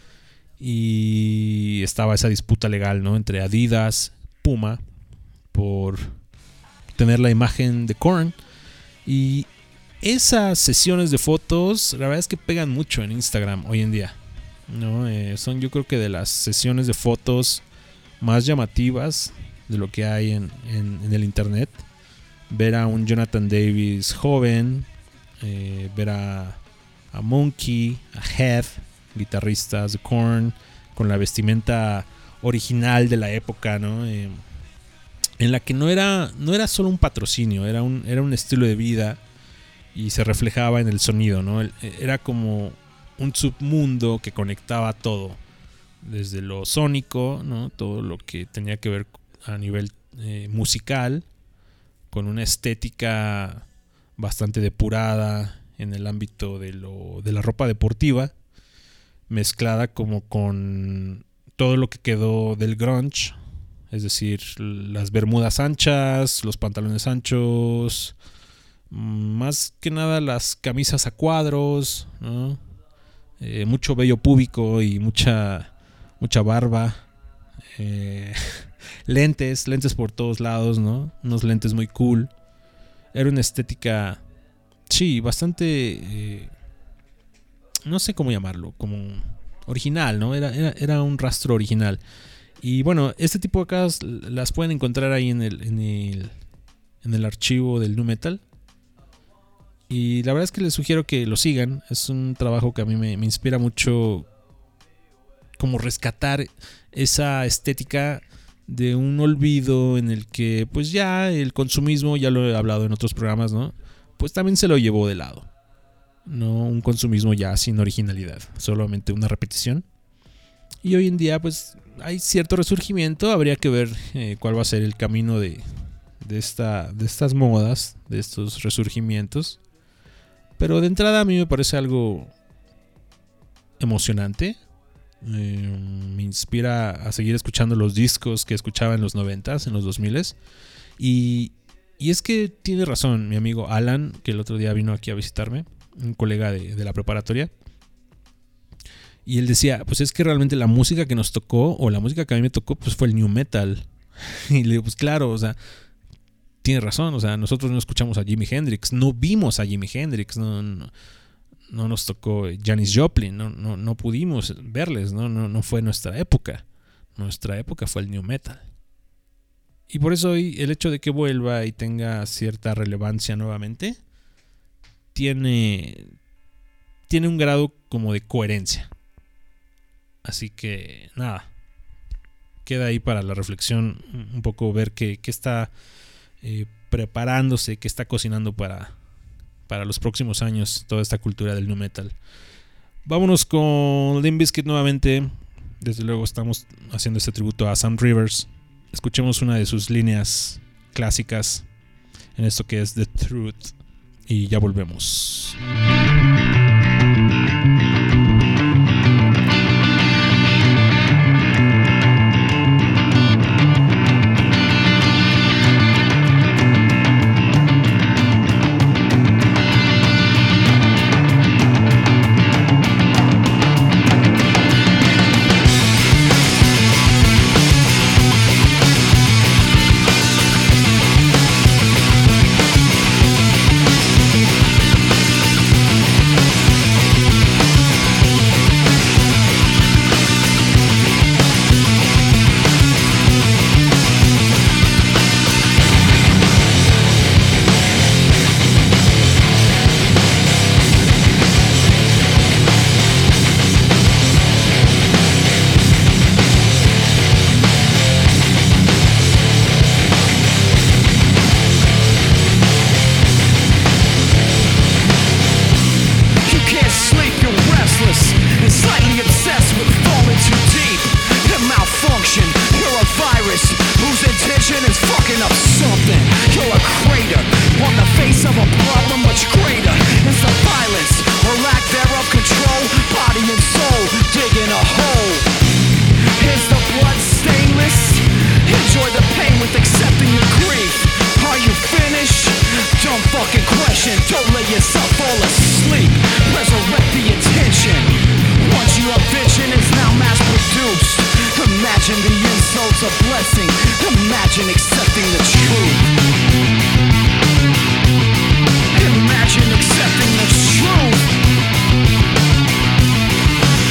y estaba esa disputa legal, ¿no?, entre Adidas, Puma, por tener la imagen de Korn. Y esas sesiones de fotos, la verdad es que pegan mucho en Instagram hoy en día, ¿no? Son, yo creo que, de las sesiones de fotos más llamativas de lo que hay en el internet. Ver a un Jonathan Davis joven, ver a Monkey, a Heath, guitarristas de Korn, con la vestimenta original de la época, ¿no? En la que no era solo un patrocinio, era un estilo de vida y se reflejaba en el sonido, ¿no? Era como un submundo que conectaba todo, desde lo sónico, ¿no? Todo lo que tenía que ver a nivel musical, con una estética bastante depurada en el ámbito de la ropa deportiva, mezclada como con todo lo que quedó del grunge, es decir, las bermudas anchas, los pantalones anchos, más que nada las camisas a cuadros, ¿no? Mucho vello púbico y mucha barba, lentes por todos lados, ¿no? Unos lentes muy cool. Era una estética, sí, bastante, no sé cómo llamarlo, como original, ¿no? Era un rastro original. Y bueno, este tipo de cosas las pueden encontrar ahí en el archivo del nu metal. Y la verdad es que les sugiero que lo sigan. Es un trabajo que a mí me inspira mucho, como rescatar esa estética de un olvido en el que pues ya el consumismo, ya lo he hablado en otros programas, ¿no? Pues también se lo llevó de lado. No un consumismo ya sin originalidad, solamente una repetición. Y hoy en día pues hay cierto resurgimiento. Habría que ver cuál va a ser el camino de estas modas, de estos resurgimientos. Pero de entrada a mí me parece algo emocionante. Me inspira a seguir escuchando los discos que escuchaba en los 90s, en los 2000s. Y es que tiene razón mi amigo Alan, que el otro día vino aquí a visitarme, un colega de la preparatoria. Y él decía, pues es que realmente la música que nos tocó, o la música que a mí me tocó, pues fue el nu metal. Y le digo, pues claro, o sea, tiene razón, o sea, nosotros no escuchamos a Jimi Hendrix, no vimos a Jimi Hendrix, no nos tocó Janis Joplin, no pudimos verles, no fue nuestra época. Nuestra época fue el nu metal. Y por eso hoy el hecho de que vuelva y tenga cierta relevancia nuevamente tiene un grado como de coherencia. Así que nada, queda ahí para la reflexión un poco, ver qué está preparándose, qué está cocinando para los próximos años toda esta cultura del nu metal. Vámonos con Limp Bizkit nuevamente. Desde luego estamos haciendo este tributo a Sam Rivers. Escuchemos una de sus líneas clásicas en esto que es The Truth y ya volvemos.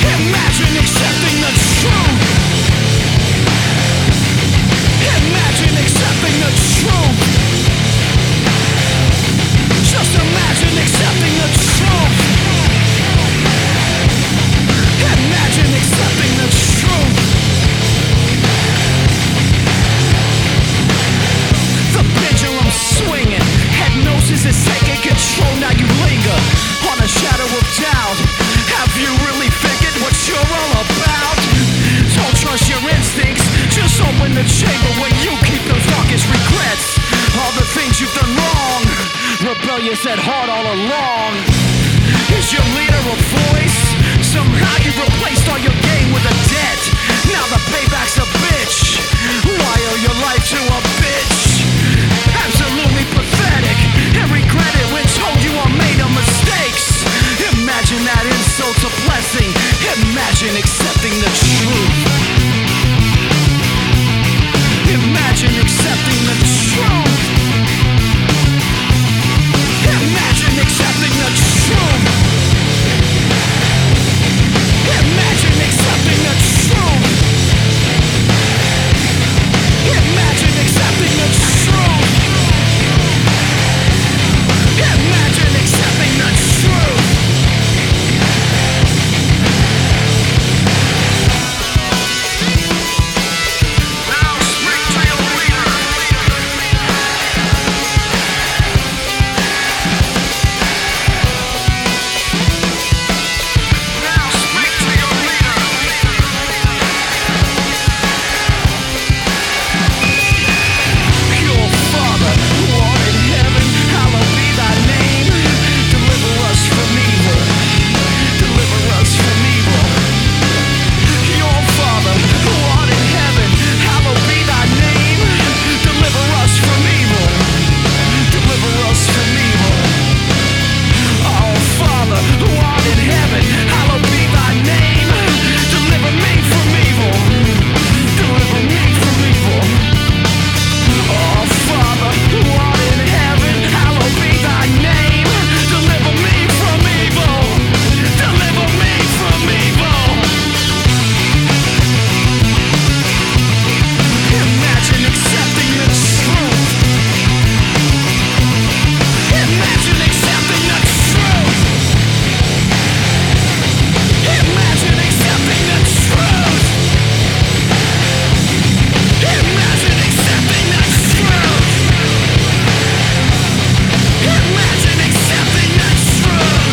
Imagine along. Is your leader a voice? Somehow you replaced all your gain with a debt. Now the payback's a bitch. Why owe your life to a bitch? Absolutely pathetic. And regret it when told you are made of mistakes. Imagine that insult's a blessing. Imagine accepting the truth. Imagine accepting the truth. Imagine accepting the truth. Imagine accepting the truth. Imagine accepting the truth. Imagine accepting the truth. Now speak to your leader. Now speak to your leader. Your Father, who art in heaven, hallowed be thy name. Deliver us from evil. Deliver us from evil. Your Father, who art in heaven, hallowed be thy name. Deliver us from evil. Deliver us from evil. Our Father, who art in heaven, hallowed be thy name. Deliver me from evil. Deliver me from evil. Our Father, who art in heaven, hallowed be thy name. Deliver me from evil. Deliver me from evil. Imagine accepting the truth. Imagine accepting the truth. Imagine accepting the truth. Imagine accepting the truth. Imagine accepting the truth.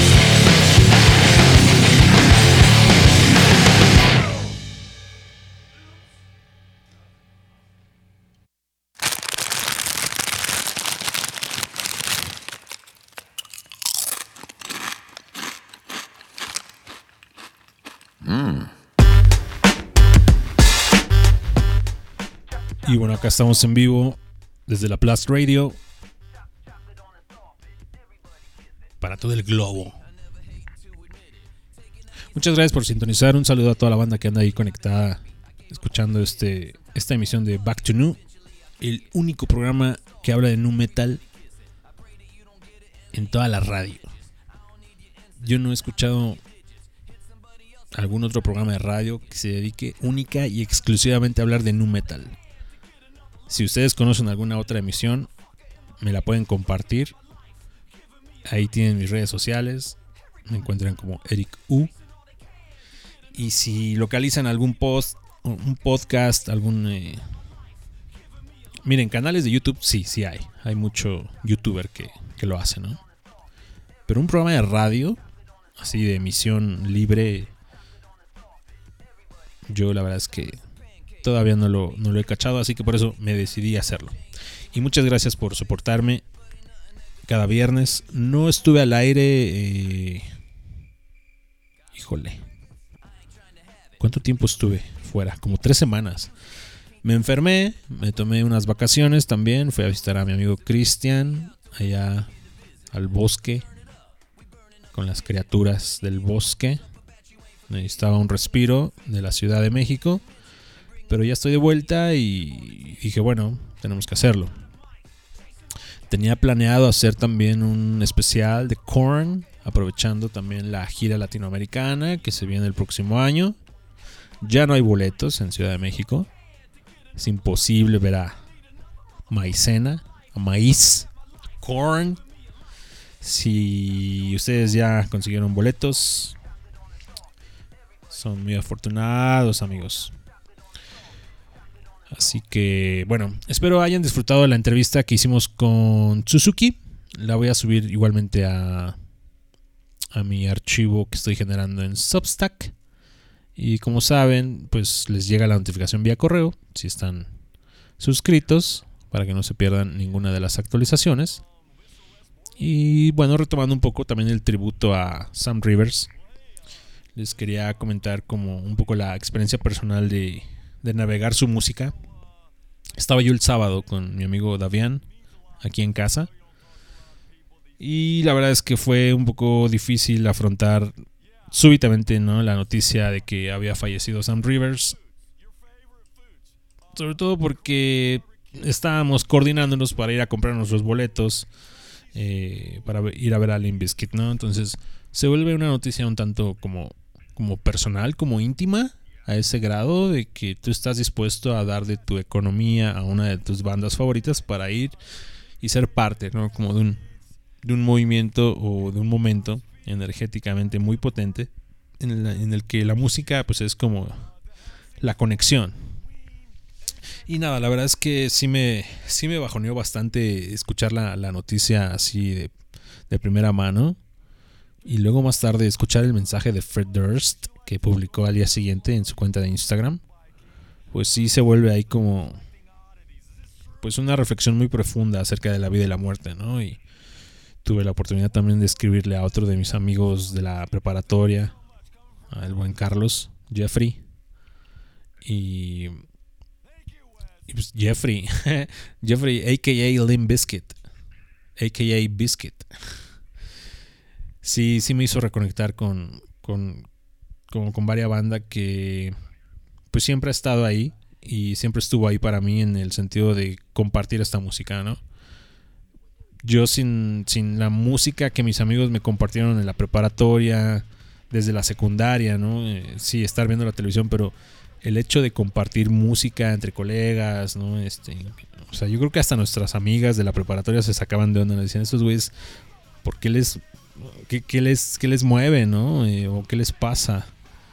Y bueno, acá estamos en vivo desde la Blast Radio para todo el globo. Muchas gracias por sintonizar. Un saludo a toda la banda que anda ahí conectada escuchando esta emisión de Back to Nu, el único programa que habla de nu metal en toda la radio. Yo no he escuchado algún otro programa de radio que se dedique única y exclusivamente a hablar de nu metal. Si ustedes conocen alguna otra emisión, me la pueden compartir. Ahí tienen mis redes sociales. Me encuentran como Eric U. Y si localizan algún un podcast, miren, canales de YouTube, sí hay. Hay mucho youtuber que lo hace, ¿no? Pero un programa de radio, así de emisión libre, yo la verdad es que todavía no lo he cachado, así que por eso me decidí a hacerlo. Y muchas gracias por soportarme cada viernes. No estuve al aire. Híjole. ¿Cuánto tiempo estuve fuera? Como 3 semanas. Me enfermé, me tomé unas vacaciones también. Fui a visitar a mi amigo Cristian allá al bosque con las criaturas del bosque. Necesitaba un respiro de la Ciudad de México. Pero ya estoy de vuelta y dije, bueno, tenemos que hacerlo. Tenía planeado hacer también un especial de Korn, aprovechando también la gira latinoamericana que se viene el próximo año. Ya no hay boletos en Ciudad de México. Es imposible ver a Maicena, a Maíz, Korn. Si ustedes ya consiguieron boletos, son muy afortunados, amigos. Así que, bueno, espero hayan disfrutado de la entrevista que hicimos con Suzuki. La voy a subir igualmente a mi archivo que estoy generando en Substack. Y como saben, pues les llega la notificación vía correo si están suscritos, para que no se pierdan ninguna de las actualizaciones. Y bueno, retomando un poco también el tributo a Sam Rivers, les quería comentar como un poco la experiencia personal de navegar su música. Estaba yo el sábado con mi amigo Davián aquí en casa, y la verdad es que fue un poco difícil afrontar súbitamente, ¿no?, la noticia de que había fallecido Sam Rivers, sobre todo porque estábamos coordinándonos para ir a comprar nuestros boletos para ir a ver a Limp Bizkit, ¿no? Entonces se vuelve una noticia un tanto como personal, como íntima, a ese grado de que tú estás dispuesto a dar de tu economía a una de tus bandas favoritas para ir y ser parte, ¿no?, como de un movimiento o de un momento energéticamente muy potente en el que la música pues es como la conexión. Y nada, la verdad es que sí me bajoneó bastante escuchar la noticia así de primera mano, y luego más tarde escuchar el mensaje de Fred Durst que publicó al día siguiente en su cuenta de Instagram. Pues sí se vuelve ahí como pues una reflexión muy profunda acerca de la vida y la muerte, ¿no? Y tuve la oportunidad también de escribirle a otro de mis amigos de la preparatoria, al buen Carlos, Jeffrey. Y pues Jeffrey, a.k.a. Limp Bizkit, a.k.a. Bizkit. Sí me hizo reconectar con varias bandas que pues siempre ha estado ahí y siempre estuvo ahí para mí en el sentido de compartir esta música, ¿no? Yo sin la música que mis amigos me compartieron en la preparatoria, desde la secundaria, ¿no? Sí, estar viendo la televisión, pero el hecho de compartir música entre colegas, ¿no? O sea, yo creo que hasta nuestras amigas de la preparatoria se sacaban de onda, nos decían, estos güeyes, ¿por qué qué les mueve, ¿no? O qué les pasa.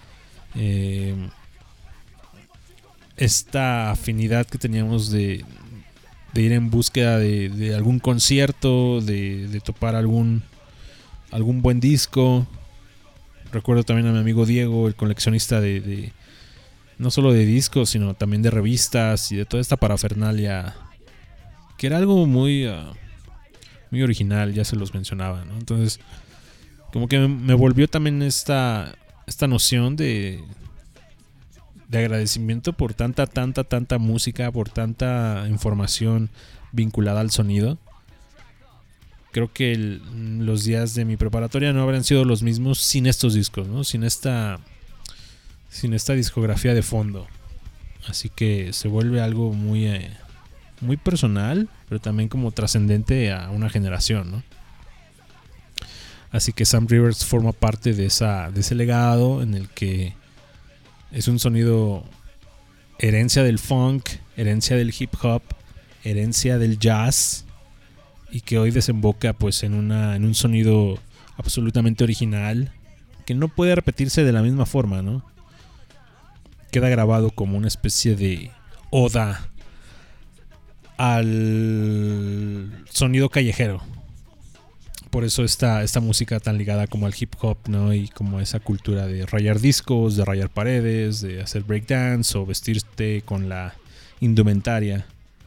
Esta afinidad que teníamos de ir en búsqueda de algún concierto, de topar algún buen disco. Recuerdo también a mi amigo Diego, el coleccionista de no solo de discos, sino también de revistas y de toda esta parafernalia, que era algo muy original, ya se los mencionaba, ¿no? Entonces, como que me volvió también esta noción de agradecimiento por tanta música, por tanta información vinculada al sonido. Creo que los días de mi preparatoria no habrían sido los mismos sin estos discos, ¿no? Sin esta discografía de fondo. Así que se vuelve algo muy personal, pero también como trascendente a una generación, ¿no? Así que Sam Rivers forma parte de ese legado en el que es un sonido, herencia del funk, herencia del hip hop, herencia del jazz, y que hoy desemboca pues en un sonido absolutamente original que no puede repetirse de la misma forma, ¿no? Queda grabado como una especie de oda al sonido callejero. Por eso esta música tan ligada como al hip hop, ¿no? Y como esa cultura de rayar discos, de rayar paredes, de hacer breakdance o vestirte con la indumentaria.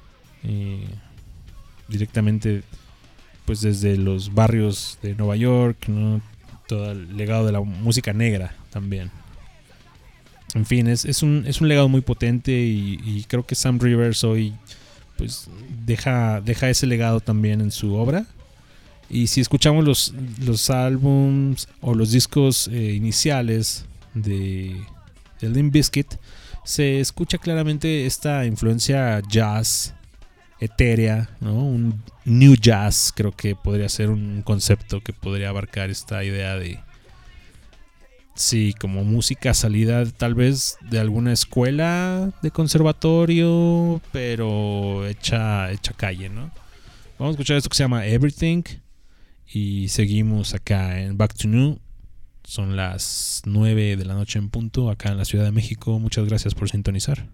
Directamente pues desde los barrios de Nueva York, ¿no? Todo el legado de la música negra también. En fin, es un legado muy potente y creo que Sam Rivers hoy pues deja ese legado también en su obra. Y si escuchamos los álbums o los discos iniciales de Limp Bizkit, se escucha claramente esta influencia jazz etérea, ¿no? Un new jazz, creo que podría ser un concepto que podría abarcar esta idea de, sí, como música salida tal vez de alguna escuela de conservatorio, pero hecha calle, ¿no? Vamos a escuchar esto que se llama Everything y seguimos acá en Back to New. Son las 9 de la noche en punto acá en la Ciudad de México. Muchas gracias por sintonizar.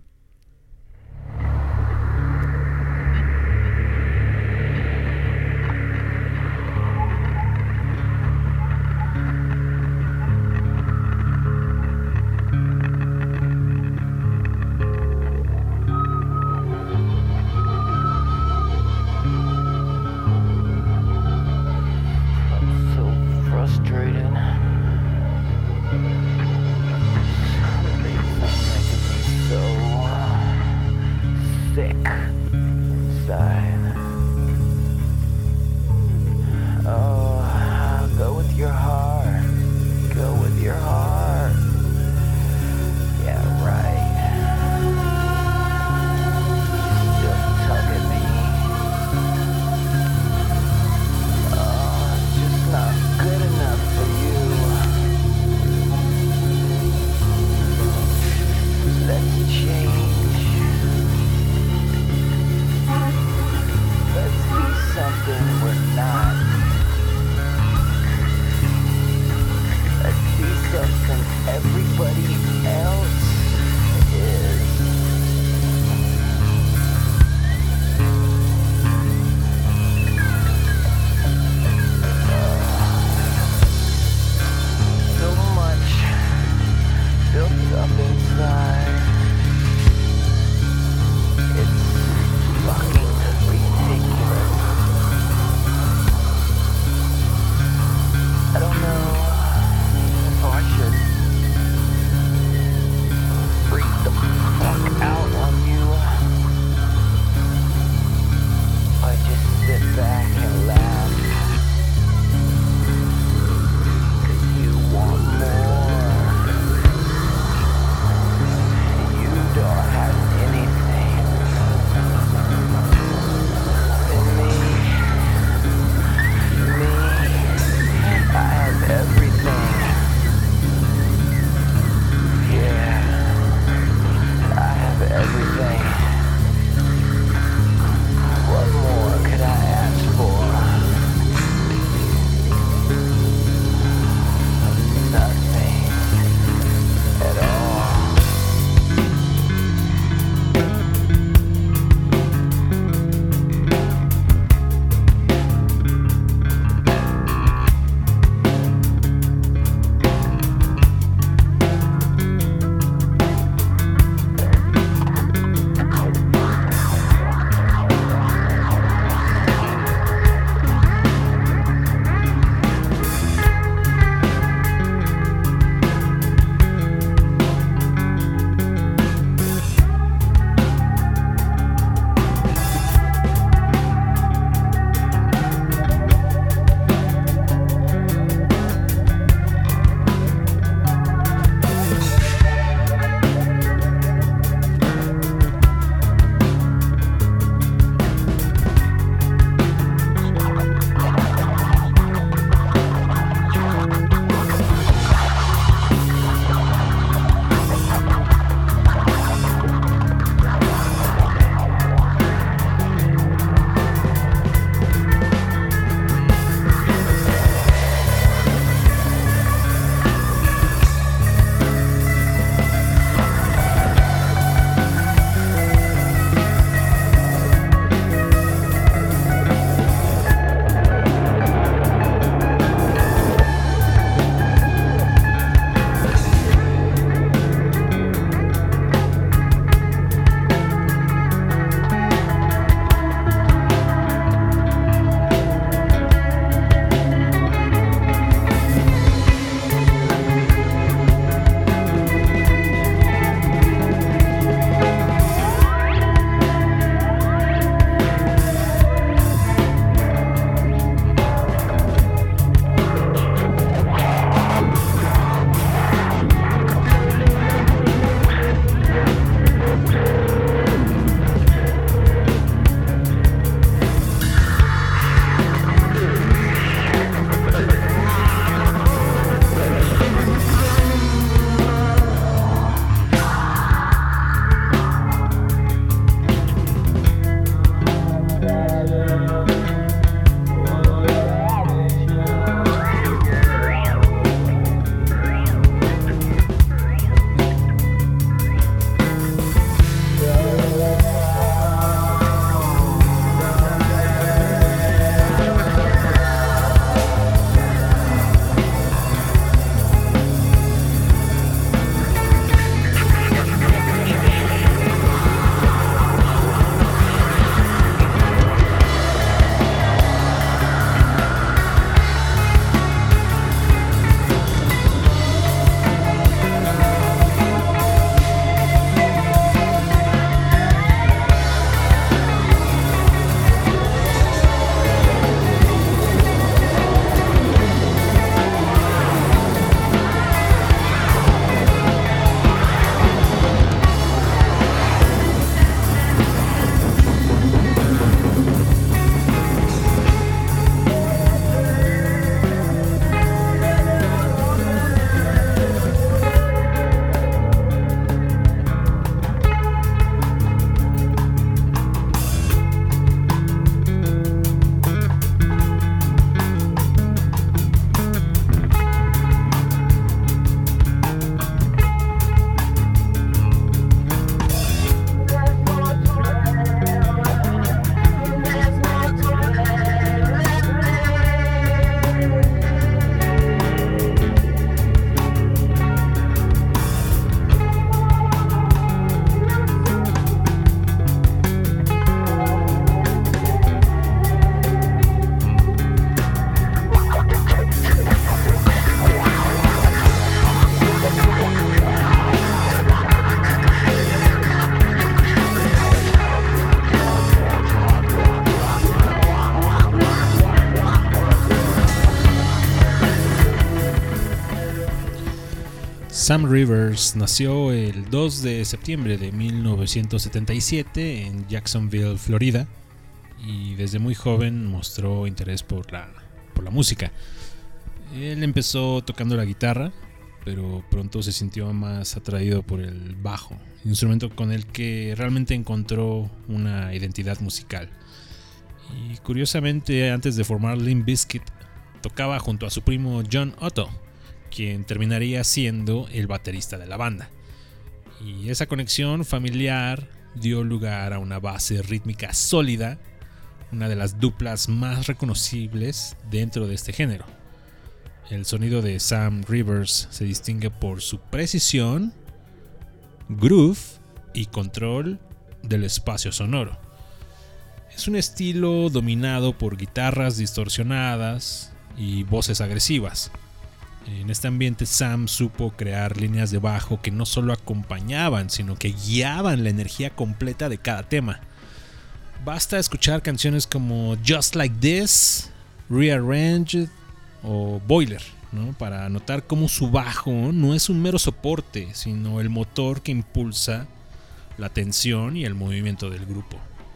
Sam Rivers nació el 2 de septiembre de 1977 en Jacksonville, Florida, y desde muy joven mostró interés por la música. Él empezó tocando la guitarra, pero pronto se sintió más atraído por el bajo, instrumento con el que realmente encontró una identidad musical. Y curiosamente, antes de formar Limp Bizkit, tocaba junto a su primo John Otto, quien terminaría siendo el baterista de la banda. Y esa conexión familiar dio lugar a una base rítmica sólida, una de las duplas más reconocibles dentro de este género. El sonido de Sam Rivers se distingue por su precisión, groove y control del espacio sonoro. Es un estilo dominado por guitarras distorsionadas y voces agresivas. En este ambiente Sam supo crear líneas de bajo que no solo acompañaban, sino que guiaban la energía completa de cada tema. Basta escuchar canciones como Just Like This, Rearranged o Boiler, ¿no?, para notar cómo su bajo no es un mero soporte, sino el motor que impulsa la tensión y el movimiento del grupo.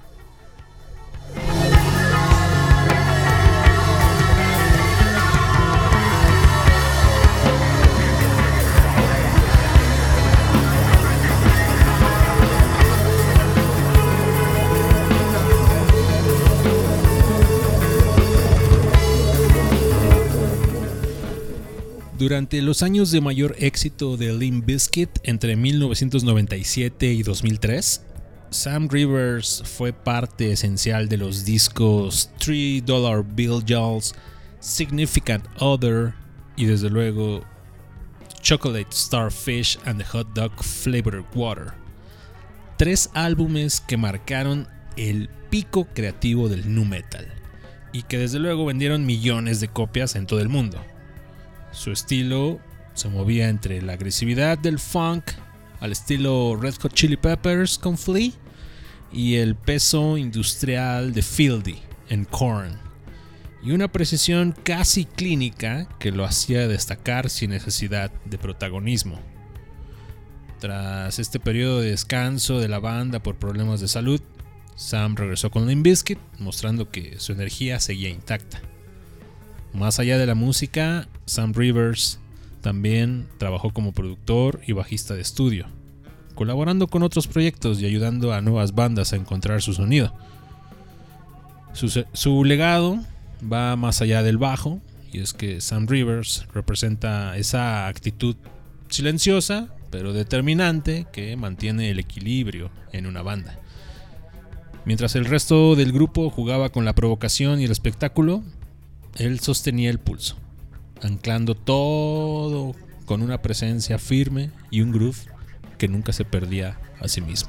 Durante los años de mayor éxito de Limp Bizkit, entre 1997 y 2003, Sam Rivers fue parte esencial de los discos $3 Bill Jolls, Significant Other y desde luego Chocolate Starfish and the Hot Dog Flavored Water. 3 álbumes que marcaron el pico creativo del nu metal y que desde luego vendieron millones de copias en todo el mundo. Su estilo se movía entre la agresividad del funk al estilo Red Hot Chili Peppers con Flea y el peso industrial de Fieldy en Korn, y una precisión casi clínica que lo hacía destacar sin necesidad de protagonismo. Tras este periodo de descanso de la banda por problemas de salud, Sam regresó con Limp Bizkit, mostrando que su energía seguía intacta. Más allá de la música, Sam Rivers también trabajó como productor y bajista de estudio, colaborando con otros proyectos y ayudando a nuevas bandas a encontrar su sonido. Su legado va más allá del bajo, y es que Sam Rivers representa esa actitud silenciosa pero determinante que mantiene el equilibrio en una banda. Mientras el resto del grupo jugaba con la provocación y el espectáculo, él sostenía el pulso, anclando todo con una presencia firme y un groove que nunca se perdía a sí mismo.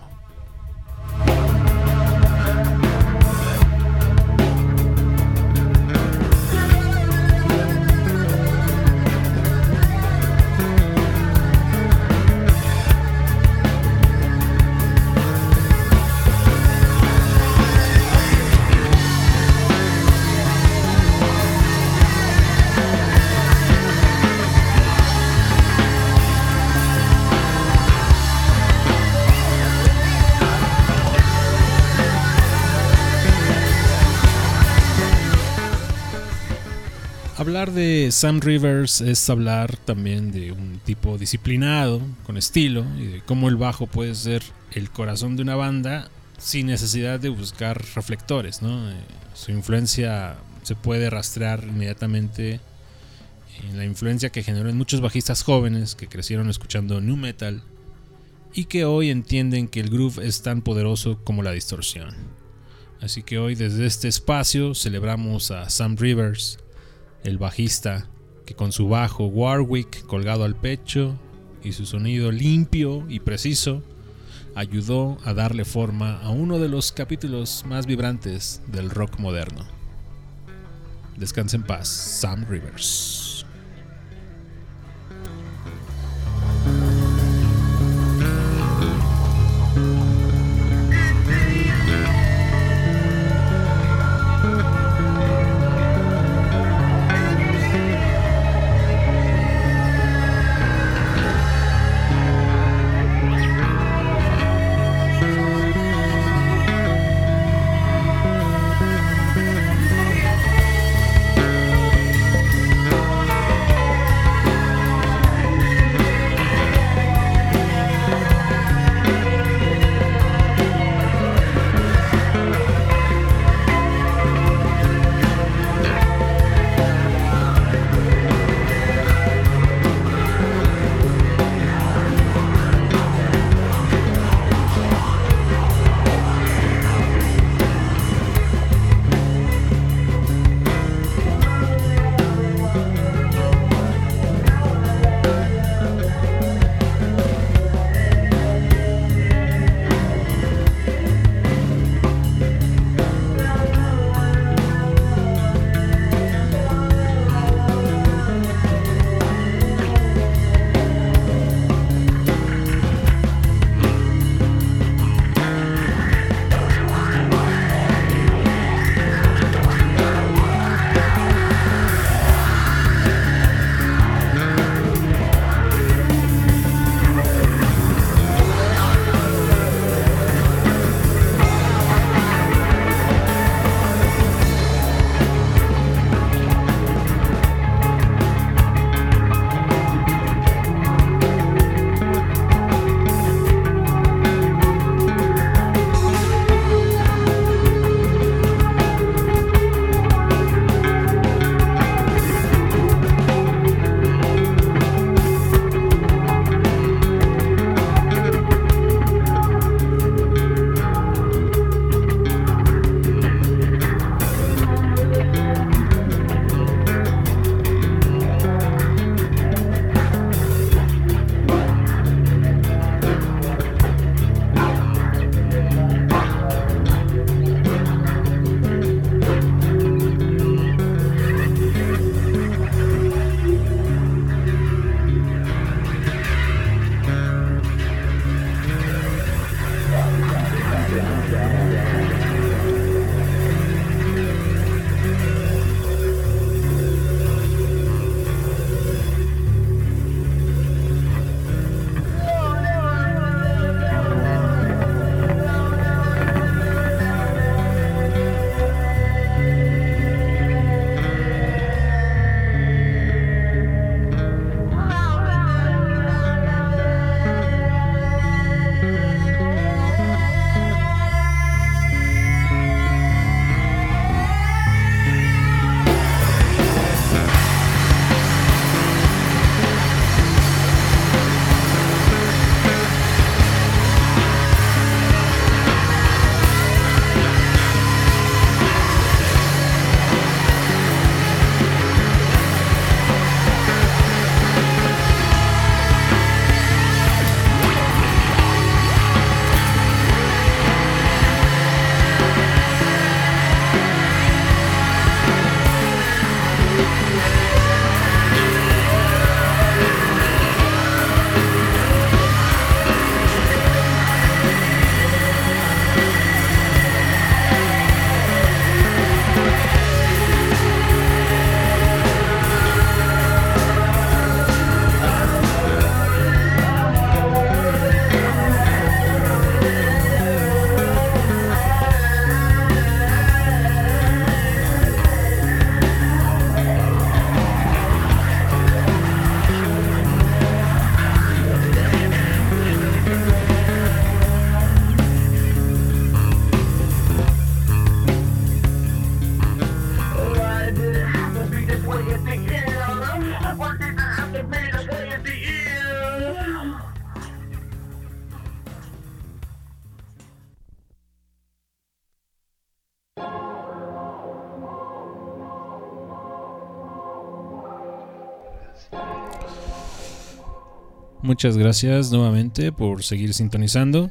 Hablar de Sam Rivers es hablar también de un tipo disciplinado, con estilo, y de cómo el bajo puede ser el corazón de una banda sin necesidad de buscar reflectores, ¿no? Su influencia se puede rastrear inmediatamente en la influencia que generó en muchos bajistas jóvenes que crecieron escuchando nu metal y que hoy entienden que el groove es tan poderoso como la distorsión. Así que hoy desde este espacio celebramos a Sam Rivers, el bajista que con su bajo Warwick colgado al pecho y su sonido limpio y preciso ayudó a darle forma a uno de los capítulos más vibrantes del rock moderno. Descansa en paz, Sam Rivers. Muchas gracias nuevamente por seguir sintonizando.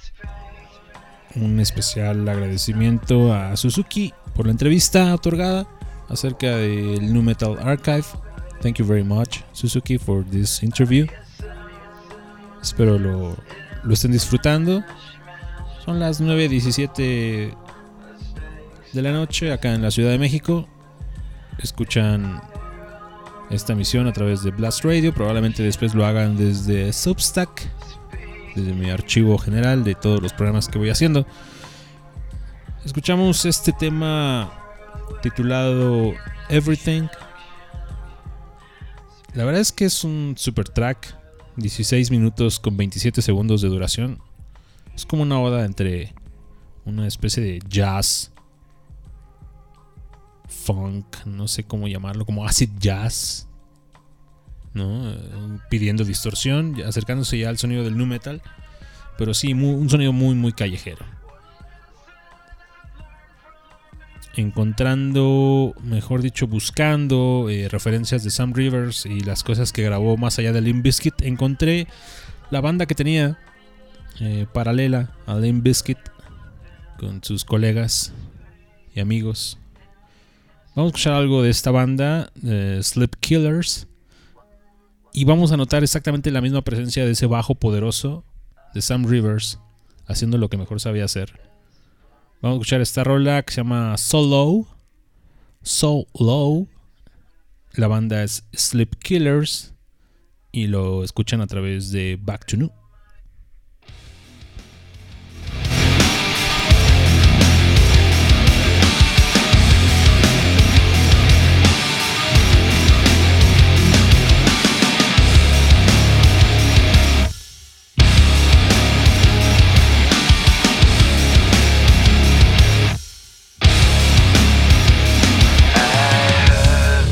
Un especial agradecimiento a Suzuki por la entrevista otorgada acerca del Nu Metal Archive. Thank you very much, Suzuki, for this interview. Espero lo estén disfrutando. Son las 9:17 de la noche acá en la Ciudad de México. Escuchan esta emisión a través de Blast Radio. Probablemente después lo hagan desde Substack, desde mi archivo general de todos los programas que voy haciendo. Escuchamos este tema titulado Everything. La verdad es que es un super track, 16 minutos con 27 segundos de duración. Es como una oda entre una especie de jazz, funk, no sé cómo llamarlo, como acid jazz, ¿no? Pidiendo distorsión, acercándose ya al sonido del nu metal, pero sí, un sonido muy muy callejero. Encontrando, mejor dicho, buscando referencias de Sam Rivers y las cosas que grabó más allá de Limp Bizkit, encontré la banda que tenía paralela a Limp Bizkit con sus colegas y amigos. Vamos a escuchar algo de esta banda, Sleep Killers, y vamos a notar exactamente la misma presencia de ese bajo poderoso de Sam Rivers haciendo lo que mejor sabía hacer. Vamos a escuchar esta rola que se llama So Low. La banda es Sleep Killers y lo escuchan a través de Back to Nu.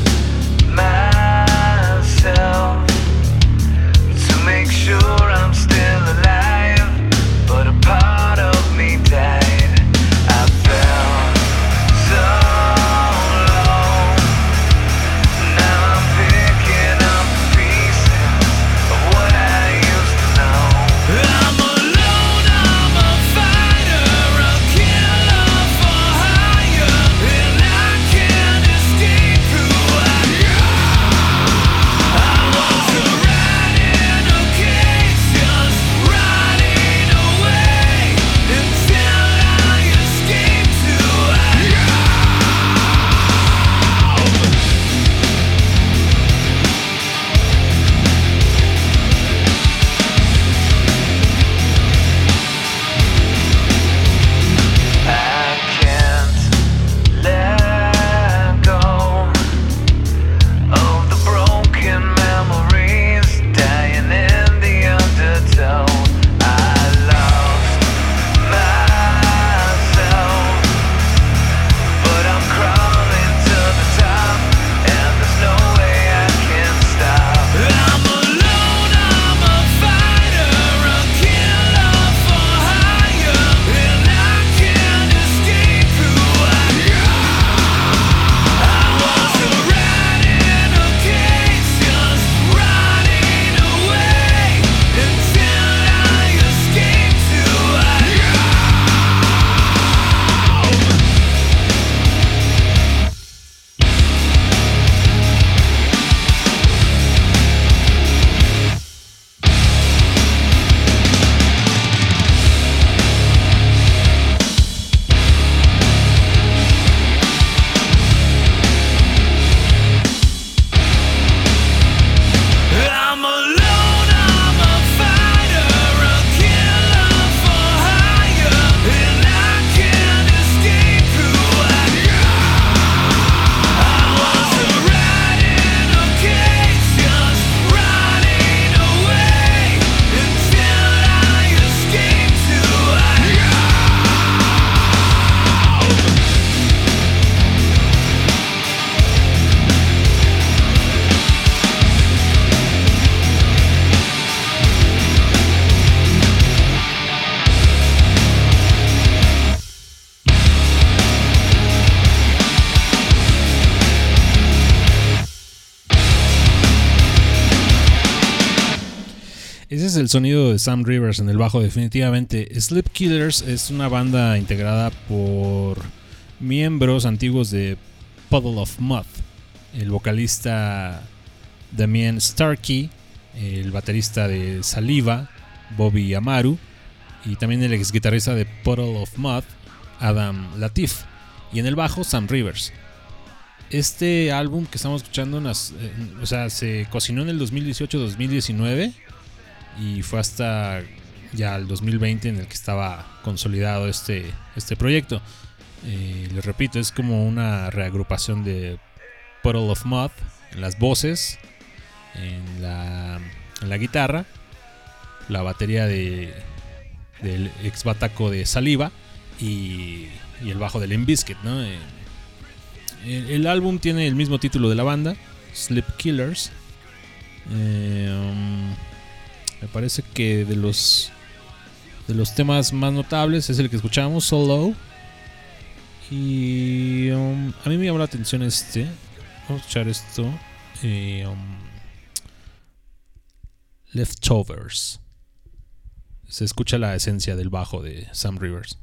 Myself to make sure I'm still Ese es el sonido de Sam Rivers en el bajo, definitivamente. Sleep Killers es una banda integrada por miembros antiguos de Puddle of Mudd. El vocalista Damien Starkey, el baterista de Saliva, Bobby Amaru, y también el ex guitarrista de Puddle of Mudd, Adam Latif, y en el bajo Sam Rivers. Este álbum que estamos escuchando se cocinó en el 2018-2019 y fue hasta ya el 2020 en el que estaba consolidado este proyecto. Les repito, es como una reagrupación de Puddle of Mudd en las voces, en la guitarra, la batería del ex bataco de Saliva y el bajo de Limp Bizkit, ¿no? El álbum tiene el mismo título de la banda, Sleep Killers. Me parece que de los temas más notables es el que escuchamos, Solo. Y a mí me llamó la atención Vamos a escuchar esto. Leftovers. Se escucha la esencia del bajo de Sam Rivers.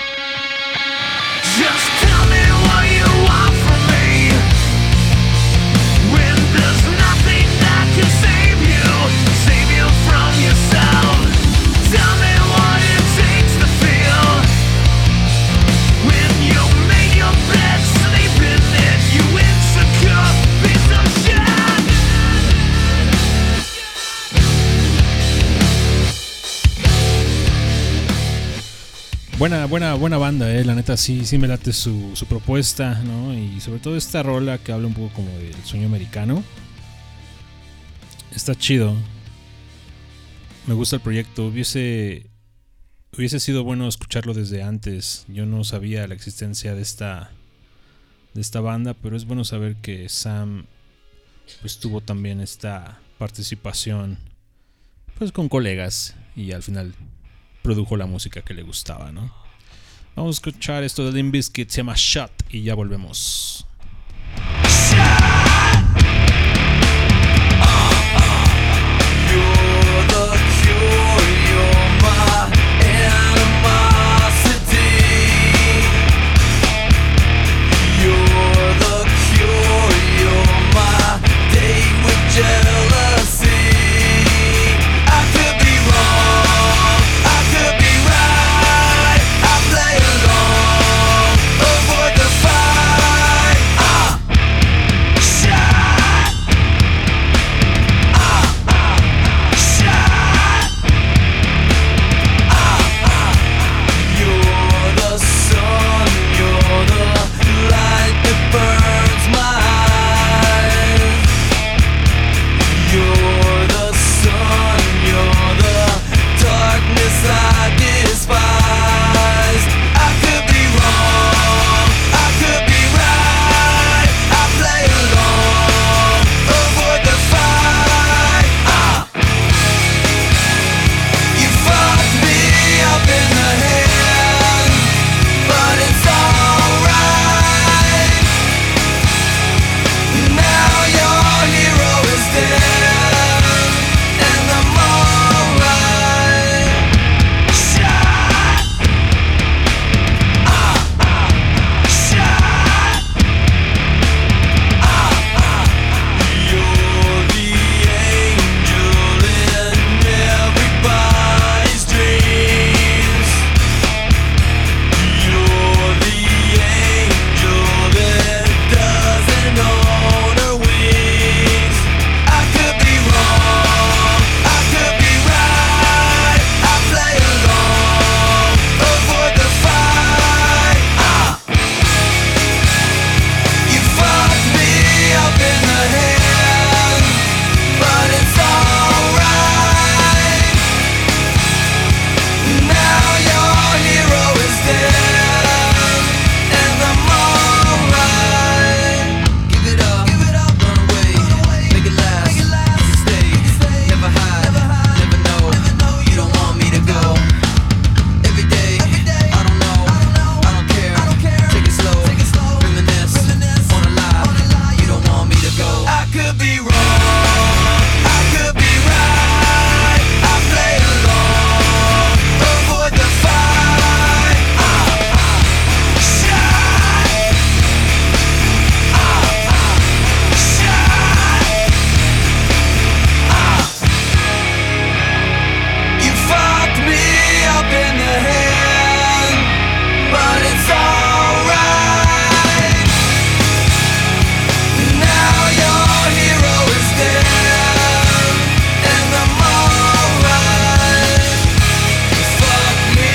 Just tell me what you want from me. Buena banda, la neta sí me late su propuesta, ¿no? Y sobre todo esta rola que habla un poco como del sueño americano. Está chido. Me gusta el proyecto. Hubiese sido bueno escucharlo desde antes. Yo no sabía la existencia de esta banda, pero es bueno saber que Sam pues tuvo también esta participación pues con colegas y al final produjo la música que le gustaba, ¿no? Vamos a escuchar esto de Limp Bizkit, se llama Shot, y ya volvemos. You're the cure, you're my animosity. You're the cure, you're my date with jealousy. I could be wrong, I could be right. I play along, avoid the fight. Shot. You're the sun, you're the light that burns my eyes. You're the sun, you're the darkness I despise. I could be wrong, I could be right. I play along, avoid the fight. You fucked me up in the head, but it's alright. Now your hero is dead, and I'm alright. Shot. Shot. You're the angel in everybody's dreams. You're the angel that doesn't own her wings. I could be wrong, I could be right. I play along, avoid the fight. You fucked me up in the head, but it's alright. Now your hero is dead, and I'm alright. Give it up, run away, make it last, stay, never hide, never know, you don't want me to go. Every day, I don't know, I don't care, take it slow, reminisce, on a lie, you don't want me to go. I could be wrong, I could be right, I play along, avoid the fight. Shot. You fucked me up in the head, but it's alright. Now your hero is dead, and I'm alright. You fucked me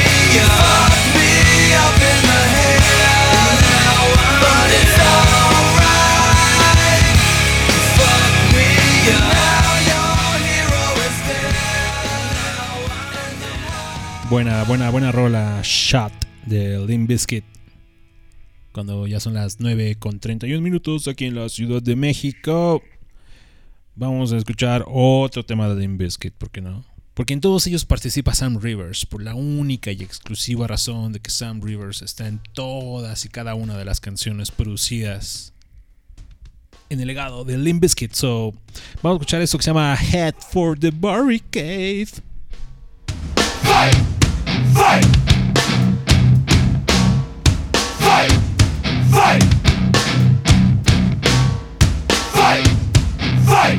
up in the head, but it's alright. You fucked me up. Now your hero is dead. Buena rola, Shot de Limp Bizkit. Cuando ya son las 9:31 aquí en la Ciudad de México, vamos a escuchar otro tema de Limp Bizkit, ¿por qué no? Porque en todos ellos participa Sam Rivers, por la única y exclusiva razón de que Sam Rivers está en todas y cada una de las canciones producidas en el legado de Limp Bizkit. So, vamos a escuchar esto que se llama Head for the Barricade. Fight! Fight! Fight! Fight! Fight! Fight!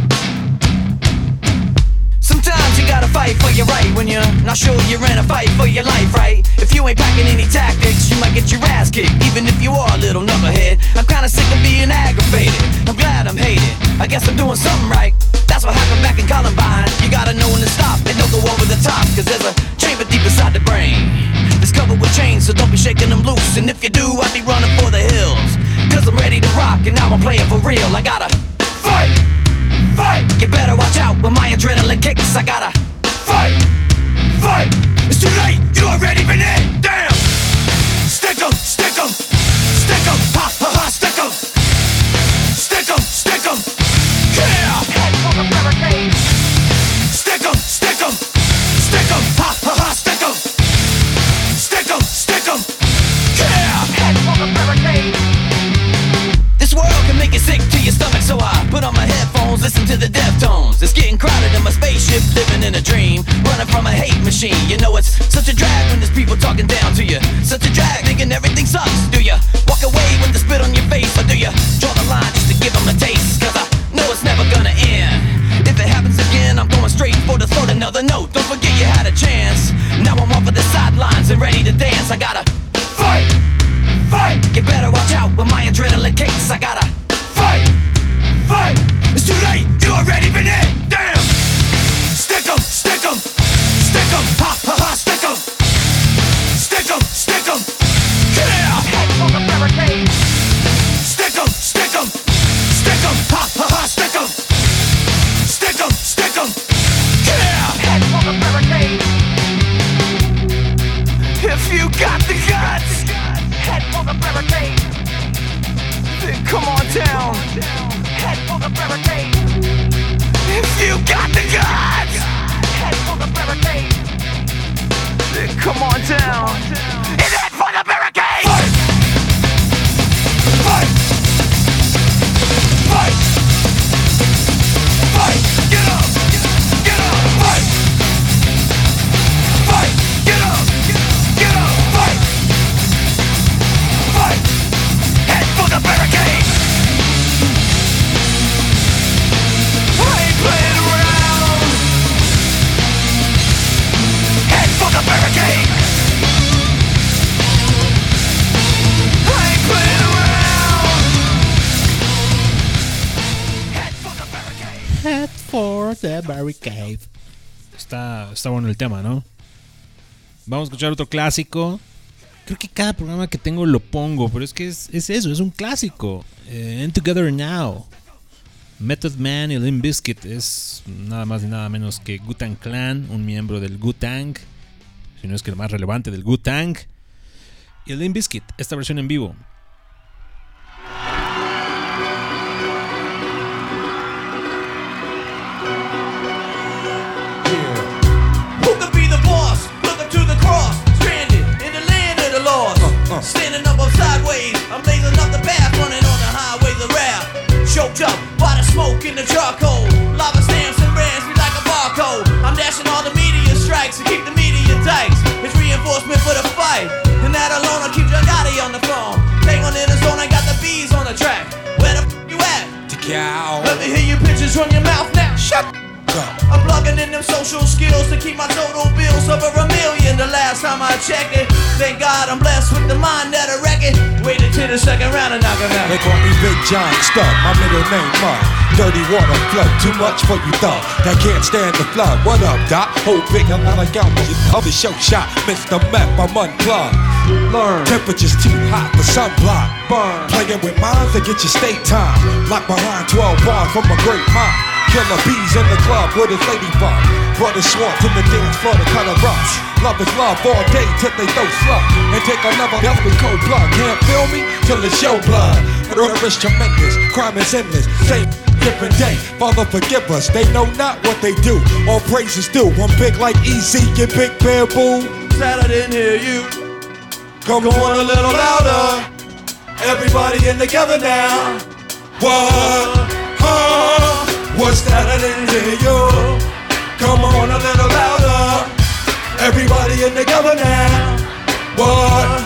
Sometimes you gotta fight for your right when you're not sure you're in a fight for your life, right? If you ain't packing any tactics, you might get your ass kicked, even if you are a little knucklehead. I'm kinda sick of being aggravated, I'm glad I'm hated, I guess I'm doing something right. That's what happened back in Columbine. You gotta know when to stop and don't go over the top, cause there's a chamber deep inside the brain It's covered with chains, so don't be shaking them loose. And if you do, I'll be running for the hills. Cause I'm ready to rock, and now I'm playing for real. I gotta fight, fight. You better watch out when my adrenaline kicks. I gotta fight, fight. It's too late, you already been in. Damn. Stick 'em, stick 'em, stick 'em, ha ha ha, stick 'em. Stick 'em, stick 'em. Yeah. Head full of barricades. Stick 'em, stick 'em, stick 'em, ha ha ha, stick 'em. Stick 'em, stick 'em. Yeah. Head full of barricades. This world can make you sick to your stomach, so I put on my headphones, listen to the Deftones. It's getting crowded in my spaceship, living in a dream, running from a hate machine. You know it's such a drag when there's people talking down to you. Such a drag thinking everything sucks. Do you walk away with the spit on your face, or do you draw the line just to give them a taste? Cause I know it's never gonna end. If it happens again, I'm going straight for the throat. Another note, don't forget you had a chance. Now I'm off of the sidelines and ready to dance. I gotta fight, fight. You better watch out when my adrenaline kicks. I gotta fight, fight. It's too late, you already been in. Damn. Stick 'em, stick 'em, stick 'em, ha ha ha, stick 'em. Stick 'em, stick 'em. Yeah. Head full of barricades. Stick 'em, stick 'em, stick 'em, ha ha ha, stick 'em. Stick 'em, stick 'em. Yeah. Head full of barricades. If you got the guts, head full of barricades. Then come on down. Head full of barricades. If you got the guts, head full of barricades. Then come on down. And head for the barricades. Fight. Fight. Fight. Fight. Get up. Get up. Fight. Fight. Get up. Get up. Fight. Fight. Head for the barricades. I ain't playing around. Head for the barricade. I ain't playing around. Head for the barricade. Head for the barricade. Está bueno el tema, ¿no? Vamos a escuchar otro clásico. Creo que cada programa que tengo lo pongo, pero es que es eso, es un clásico. And Together Now. Method Man y Limp Bizkit es nada más y nada menos que Wu-Tang Clan, un miembro del Wu-Tang, si no es que el más relevante del Wu-Tang. Y Limp Bizkit, esta versión en vivo. Standing up sideways, I'm blazing up the path, running on the highways of rap. Choked up by the smoke in the charcoal. Lava stamps and brands me like a barcode. I'm dashing all the media strikes to keep the media dikes. It's reinforcement for the fight, and that alone will keep John Gotti on the phone. Hang on in the zone, I got the bees on the track. Where the f*** you at? Let me hear your pictures from your mouth now. Shut up. I'm plugging in them social skills to keep my total bills over $1 million. The last time I checked it, thank God I'm blessed with the mind that'll wreck it. Waited till the second round and knock him out. They call me Big John Stud, my middle name Mud. Dirty water flood, too much for you thought. That can't stand the flood. What up, Doc? Whole big amount of gallons. Other show shot, Mr. Meth, I'm unplugged. Learn. Temperature's too hot for sunblock. Burn. Playing with minds to get your state time. Locked behind 12 bars from a great mind. Killer bees in the club with his ladybug. Brother Swart to the dance floor to cut a rush. Love is love all day till they throw sluck. And take another death with cold blood. Can't feel me till it's your blood. Murder is tremendous, crime is endless. Same different day, Father forgive us. They know not what they do. All praises due. One big like Easy, get big bear boo. Sad I didn't hear you. Come on a little louder. Everybody in together now. What? Huh? What's that? I didn't hear you. Come on a little louder. Everybody in together now. What?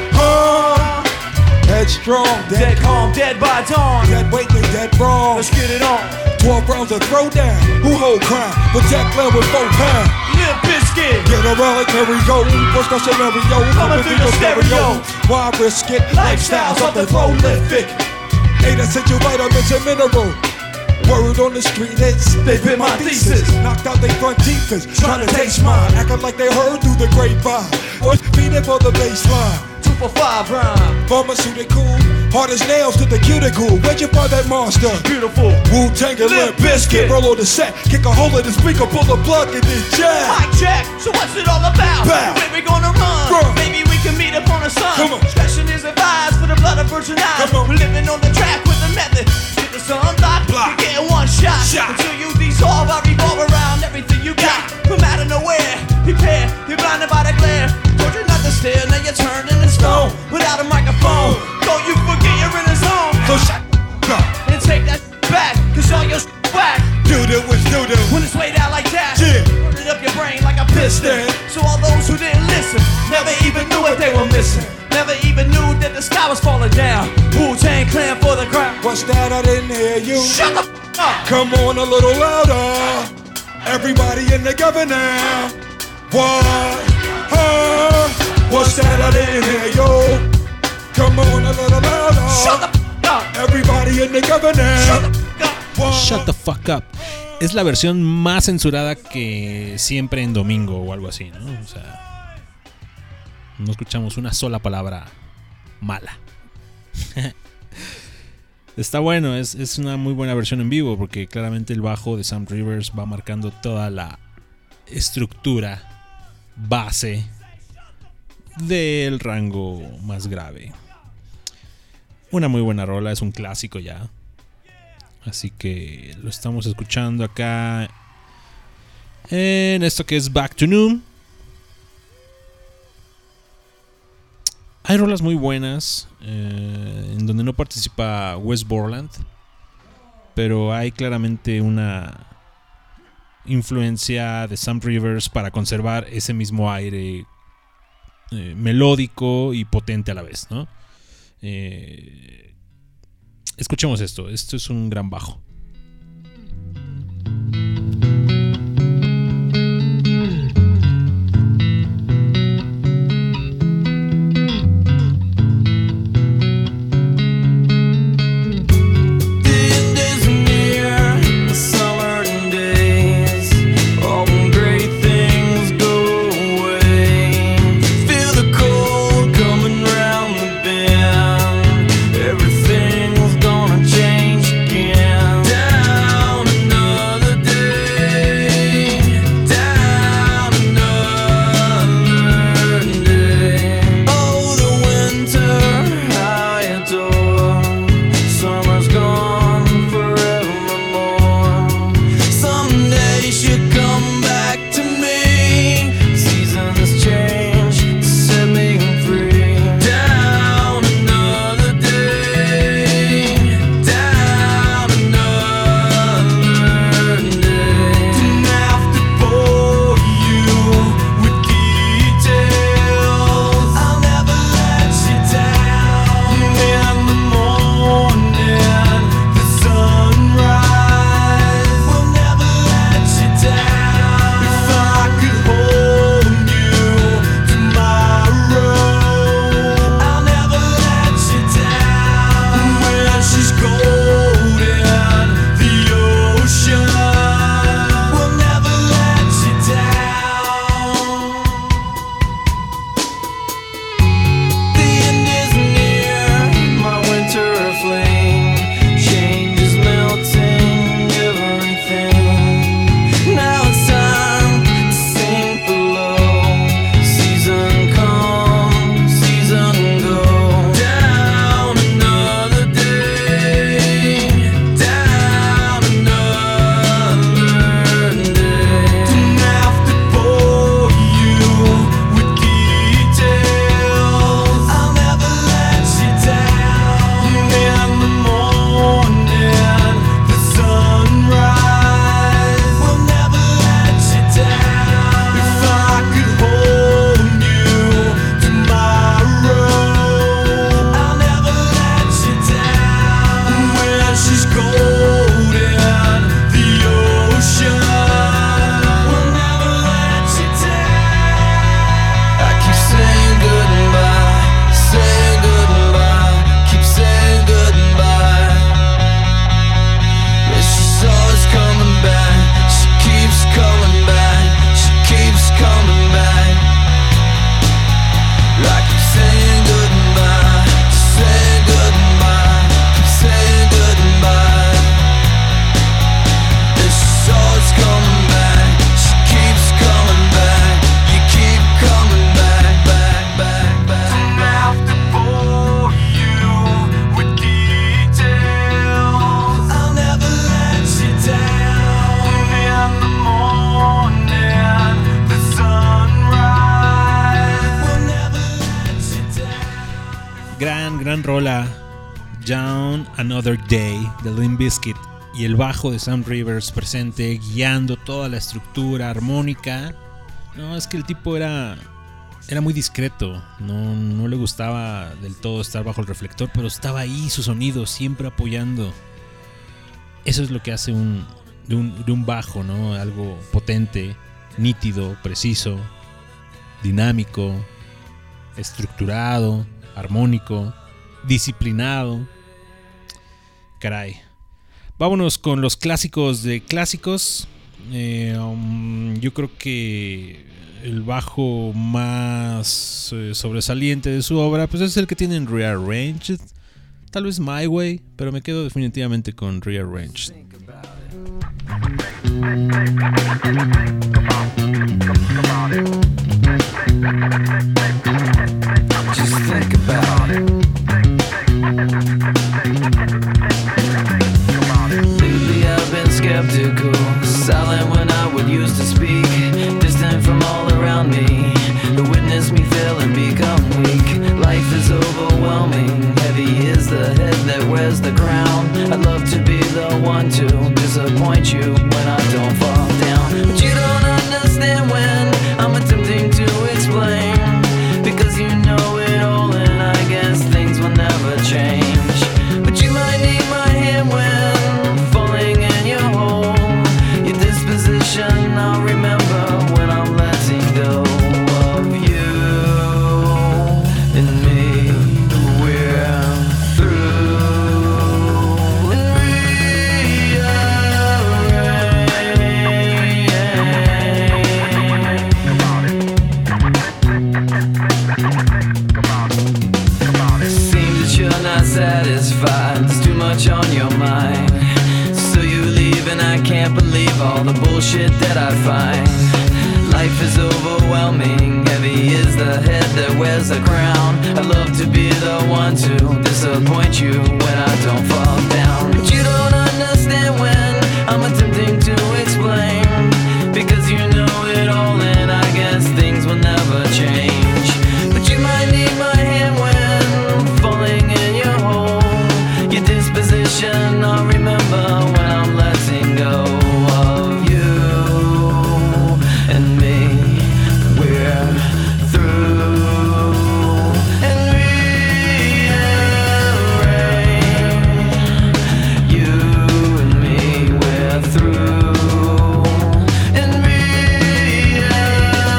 Huh? Headstrong, Dead calm, dead by dawn. dead waking, dead wrong. Let's get it on. 12 rounds of throwdown. Who hold crime? Protect land with 4 pounds. Limp Bizkit. Get a relic, carry go. What's the scenario? Coming through the stereo. Why risk it? Lifestyles of the prolific. 8 essential vitamins and minerals. Word on the street is they been my thesis. Knocked out they front defense, trying to taste mine. Acting like they heard through the grapevine. Or feeding for the baseline. 2 for 5 rhyme. Pharmaceutical, hard as nails to the cuticle. Where'd you find that monster? Beautiful. Wu-Tang and Limp Bizkit. Roll on the set, kick a hole in the speaker, pull the plug in the jack. Mic check, so what's it all about? Bow. Where we gonna run? Maybe we can meet up on the sun. Come on. Stretching is advised for the blood of virgin eyes. Come on. We're living on the track with the method. Get the sun block, Block. you get one shot. Shot. Until you dissolve, I revolve around everything you got. From out of nowhere, prepare, you're blinded by the glare. Told you not to stare, now you're turning in stone. Without a microphone, don't you forget you're in the zone. So shut up. And take that back, cause all your whack. Do-do is do-do. When it's laid out like that, Yeah. burn it up your brain like a piston. So all those who didn't listen never even knew what they were missing. Never even knew that the sky was falling down. Wu-Tang Clan for the crown. What's that? I didn't hear you. Shut the up. Come on a little louder. Everybody in the governor. What? Huh? What's that? I didn't hear you. Come on a little louder. Shut the up. Everybody in the governor. Shut the up. What? Shut the fuck up. Es la versión más censurada que siempre en domingo o algo así, ¿no? O sea, no escuchamos una sola palabra mala. Está bueno, es una muy buena versión en vivo porque claramente el bajo de Sam Rivers va marcando toda la estructura base del rango más grave. Una muy buena rola, es un clásico ya. Así que lo estamos escuchando acá en esto que es Back to Noon. Hay rolas muy buenas en donde no participa Wes Borland, pero hay claramente una influencia de Sam Rivers para conservar ese mismo aire melódico y potente a la vez, ¿no? Escuchemos esto es un gran bajo. Everything's gonna change again. gran rola Down Another Day de Limp Bizkit y el bajo de Sam Rivers presente guiando toda la estructura armónica. No, es que el tipo era muy discreto, no le gustaba del todo estar bajo el reflector, pero estaba ahí su sonido siempre apoyando. Eso es lo que hace de un bajo, ¿no? Algo potente, nítido, preciso, dinámico, estructurado, armónico, disciplinado. Caray. Vámonos con los clásicos de clásicos. Yo creo que el bajo más sobresaliente de su obra pues es el que tiene en Rearranged. Tal vez My Way, pero me quedo definitivamente con Rearranged. Just think about it. Lately I've been skeptical, silent when I would used to speak, distant from all around me, to witness me fail and become weak. Life is overwhelming, heavy is the head that wears the crown. I'd love to be the one to disappoint you when I don't fall down, but you don't understand when I'm attempting to explain, because you know it all and I guess things will never change. But you might need my hand when falling in your hole. Your disposition I'll remember when I'm letting go of you and me. We're through and seems that you're not satisfied, there's too much on your mind. So you leave and I can't believe all the bullshit that I find. Life is overwhelming, heavy is the head that wears a crown. I'd love to be the one to disappoint you when I don't fall down, but you don't understand when I'm attempting to explain, because you know it all and I guess things will never change. But you might need my hand when falling in your hole. Your disposition I'll remember when I'm letting go of you and me. We're through and rearrange. You and me, we're through and rearrange.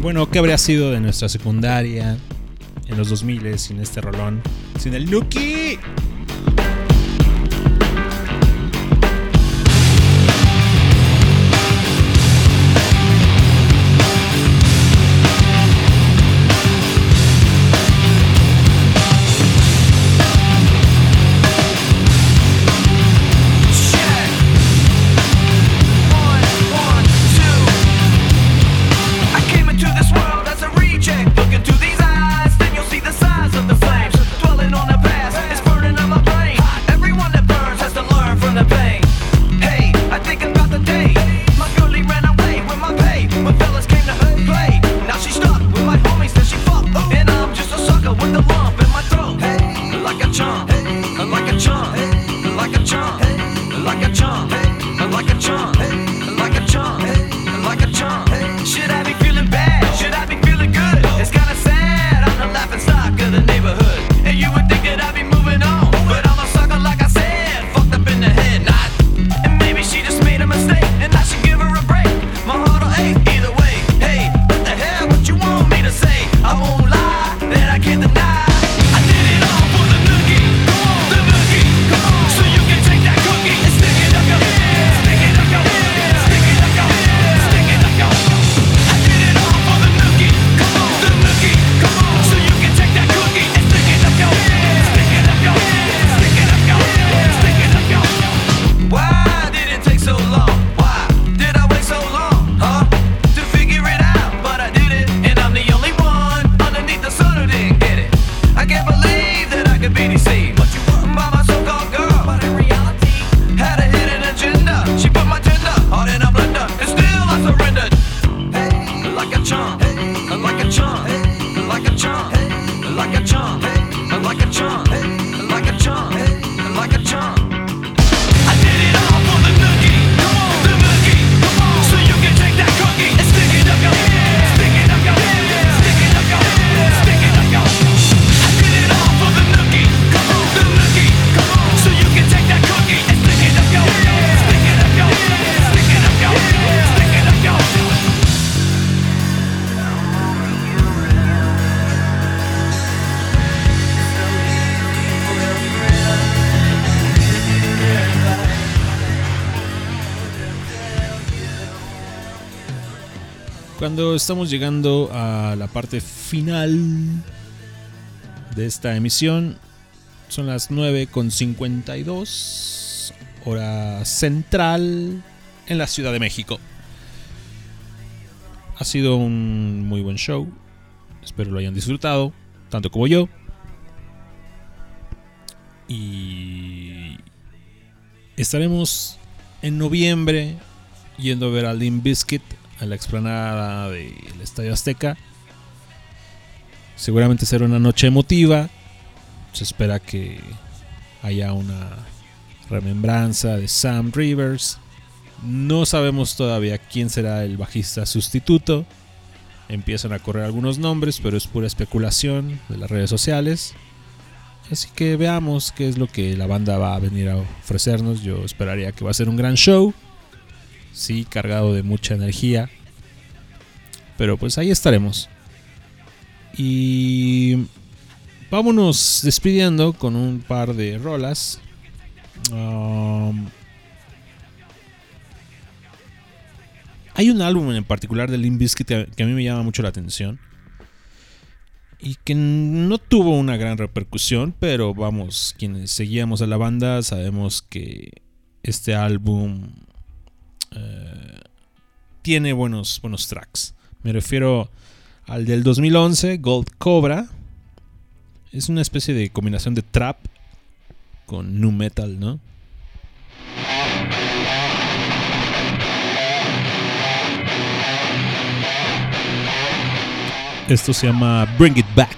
Bueno, ¿qué habría sido de nuestra secundaria en los 2000 sin este rolón? Sin el Nuki. Cuando estamos llegando a la parte final de esta emisión, son las 9:52 hora central en la Ciudad de México. Ha sido un muy buen show, espero lo hayan disfrutado tanto como yo. Y estaremos en noviembre yendo a ver a Limp Bizkit a la explanada del Estadio Azteca. Seguramente será una noche emotiva. Se espera que haya una remembranza de Sam Rivers. No sabemos todavía quién será el bajista sustituto. Empiezan a correr algunos nombres, pero es pura especulación de las redes sociales. Así que veamos qué es lo que la banda va a venir a ofrecernos. Yo esperaría que va a ser un gran show. Sí, cargado de mucha energía. Pero pues ahí estaremos. Y vámonos despidiendo con un par de rolas. Hay un álbum en particular de Limp Bizkit que a mí me llama mucho la atención. Y que no tuvo una gran repercusión. Pero vamos, quienes seguíamos a la banda sabemos que este álbum tiene buenos tracks. Me refiero al del 2011, Gold Cobra. Es una especie de combinación de trap con nu metal, ¿no? Esto se llama Bring It Back.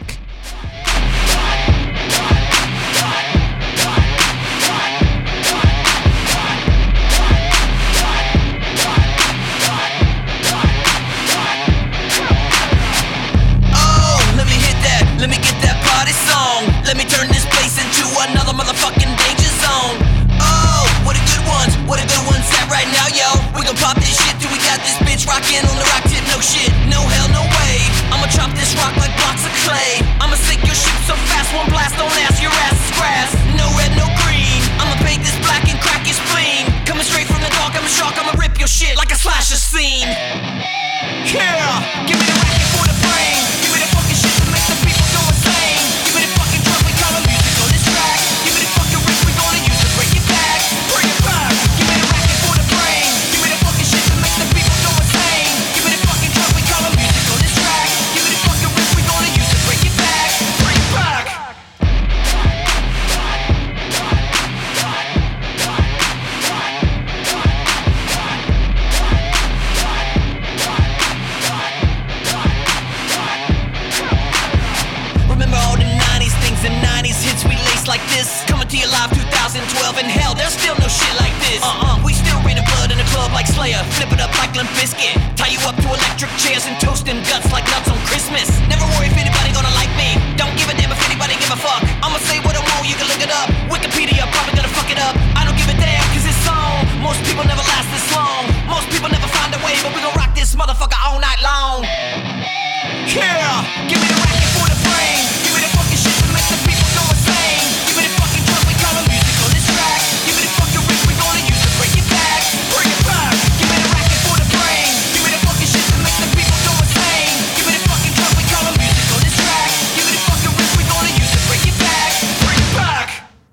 Let me get that party song. Let me turn this place into another motherfucking danger zone. Oh, what a good ones at right now, yo. We gon' pop this shit till we got this bitch rockin' on the rock tip. No shit, no hell, no way. chop this rock like blocks of clay. I'ma sink your ship so fast, one blast, don't ask, your ass is grass. No red, no green. I'ma paint this black and crack your spleen. Coming straight from the dark, I'm a shark, I'ma rip your shit like a slasher scene. Yeah, give me the racket for the brain. Give me the fucking shit that makes the people go insane. Give me the fucking drug, we call it music on this track. Give me the fucking riff, we gonna use to bring it back. Bring it back. Give me the racket for the brain. Give me the fucking shit that makes the people go insane. Give me the fucking drug, we call it music on this track. Give me the fucking riff, we gonna use to bring it back. Bring it back. Like this, coming to you live 2012 and hell, there's still no shit like this. We still raining blood in the club like Slayer, flip it up like Limp Bizkit, tie you up to electric chairs and toasting guts like nuts on Christmas. Never worry if anybody gonna like me, don't give a damn if anybody give a fuck. I'ma say what I want, you can look it up. Wikipedia probably gonna fuck it up. I don't give a damn cause it's song. Most people never last this long. Most people never find a way, but we gon' rock this motherfucker all night long. Yeah, give me the racket for the brain. Give me the fucking shit that makes the people go insane. Give me the fucking drug, we call it music on this track. Give me the fucking riff, we gonna use to bring it back. Bring it back. Give me the racket for the brain. Give me the fucking shit that makes the people go insane. Give me the fucking drug, we call it music on this track. Give me the fucking riff, we gonna use to bring it back. Bring it back.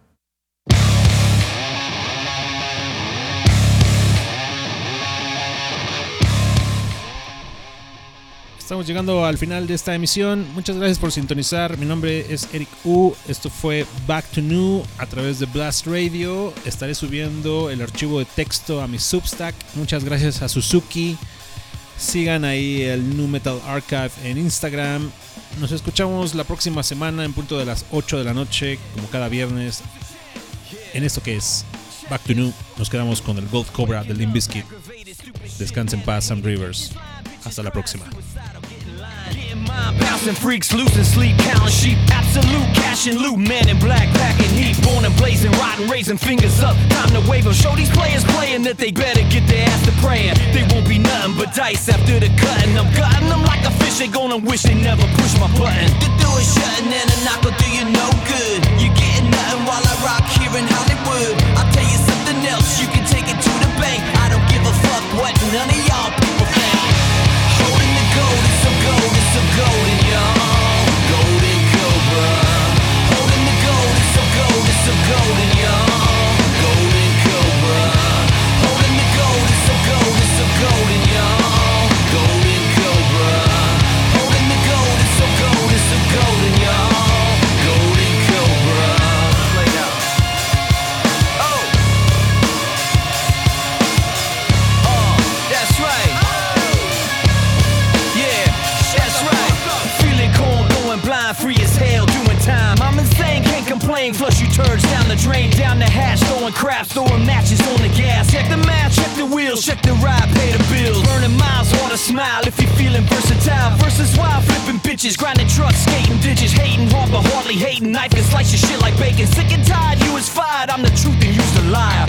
Estamos llegando al final de esta emisión. Muchas gracias por sintonizar. Mi nombre es Eric U. Esto fue Back to New a través de Blast Radio. Estaré subiendo el archivo de texto a mi Substack. Muchas gracias a Suzuki. Sigan ahí el Nu Metal Archive en Instagram. Nos escuchamos la próxima semana en punto de las 8 de la noche, como cada viernes, en esto que es Back to New. Nos quedamos con el Gold Cobra de Limp Bizkit. Descansa en paz, Sam Rivers. Hasta la próxima. Bouncing freaks, losing sleep, counting sheep. Absolute cash and loot, man in black, packing heat. Born and blazing, rotten, raising fingers up. Time to wave them. Show these players playing that they better get their ass to praying. They won't be nothing but dice after the cutting. I'm gutting them like a fish, they gonna wish they never pushed my button. The door is shutting and a knock will do you no good. You're getting nothing while I rock here in Hollywood. I'll tell you something else, you can take it to the bank. I don't give a fuck what none of y'all people think. Holding the gold, it's so gold, it's so golden, y'all. Golden Cobra. Holding the gold, it's so gold, it's so golden, y'all. Golden Cobra. Holding the gold, it's so gold, it's so golden, y'all. Golden Cobra. Holding the gold, it's so gold, it's so golden, y'all. Golden Cobra. Play now. Oh. That's right. Blind, free as hell, doing time. I'm insane, can't complain. Flush you turds down the drain, down the hatch, throwing craps, throwing matches on the gas. Check the match, check the wheels, check the ride, pay the bills. Burning miles, wanna smile if you're feeling versatile. Versus wild, flipping bitches, grinding trucks, skating ditches, hating hard but hardly hating. Knife and slice your shit like bacon. Sick and tired, you was fired. I'm the truth and you's the liar.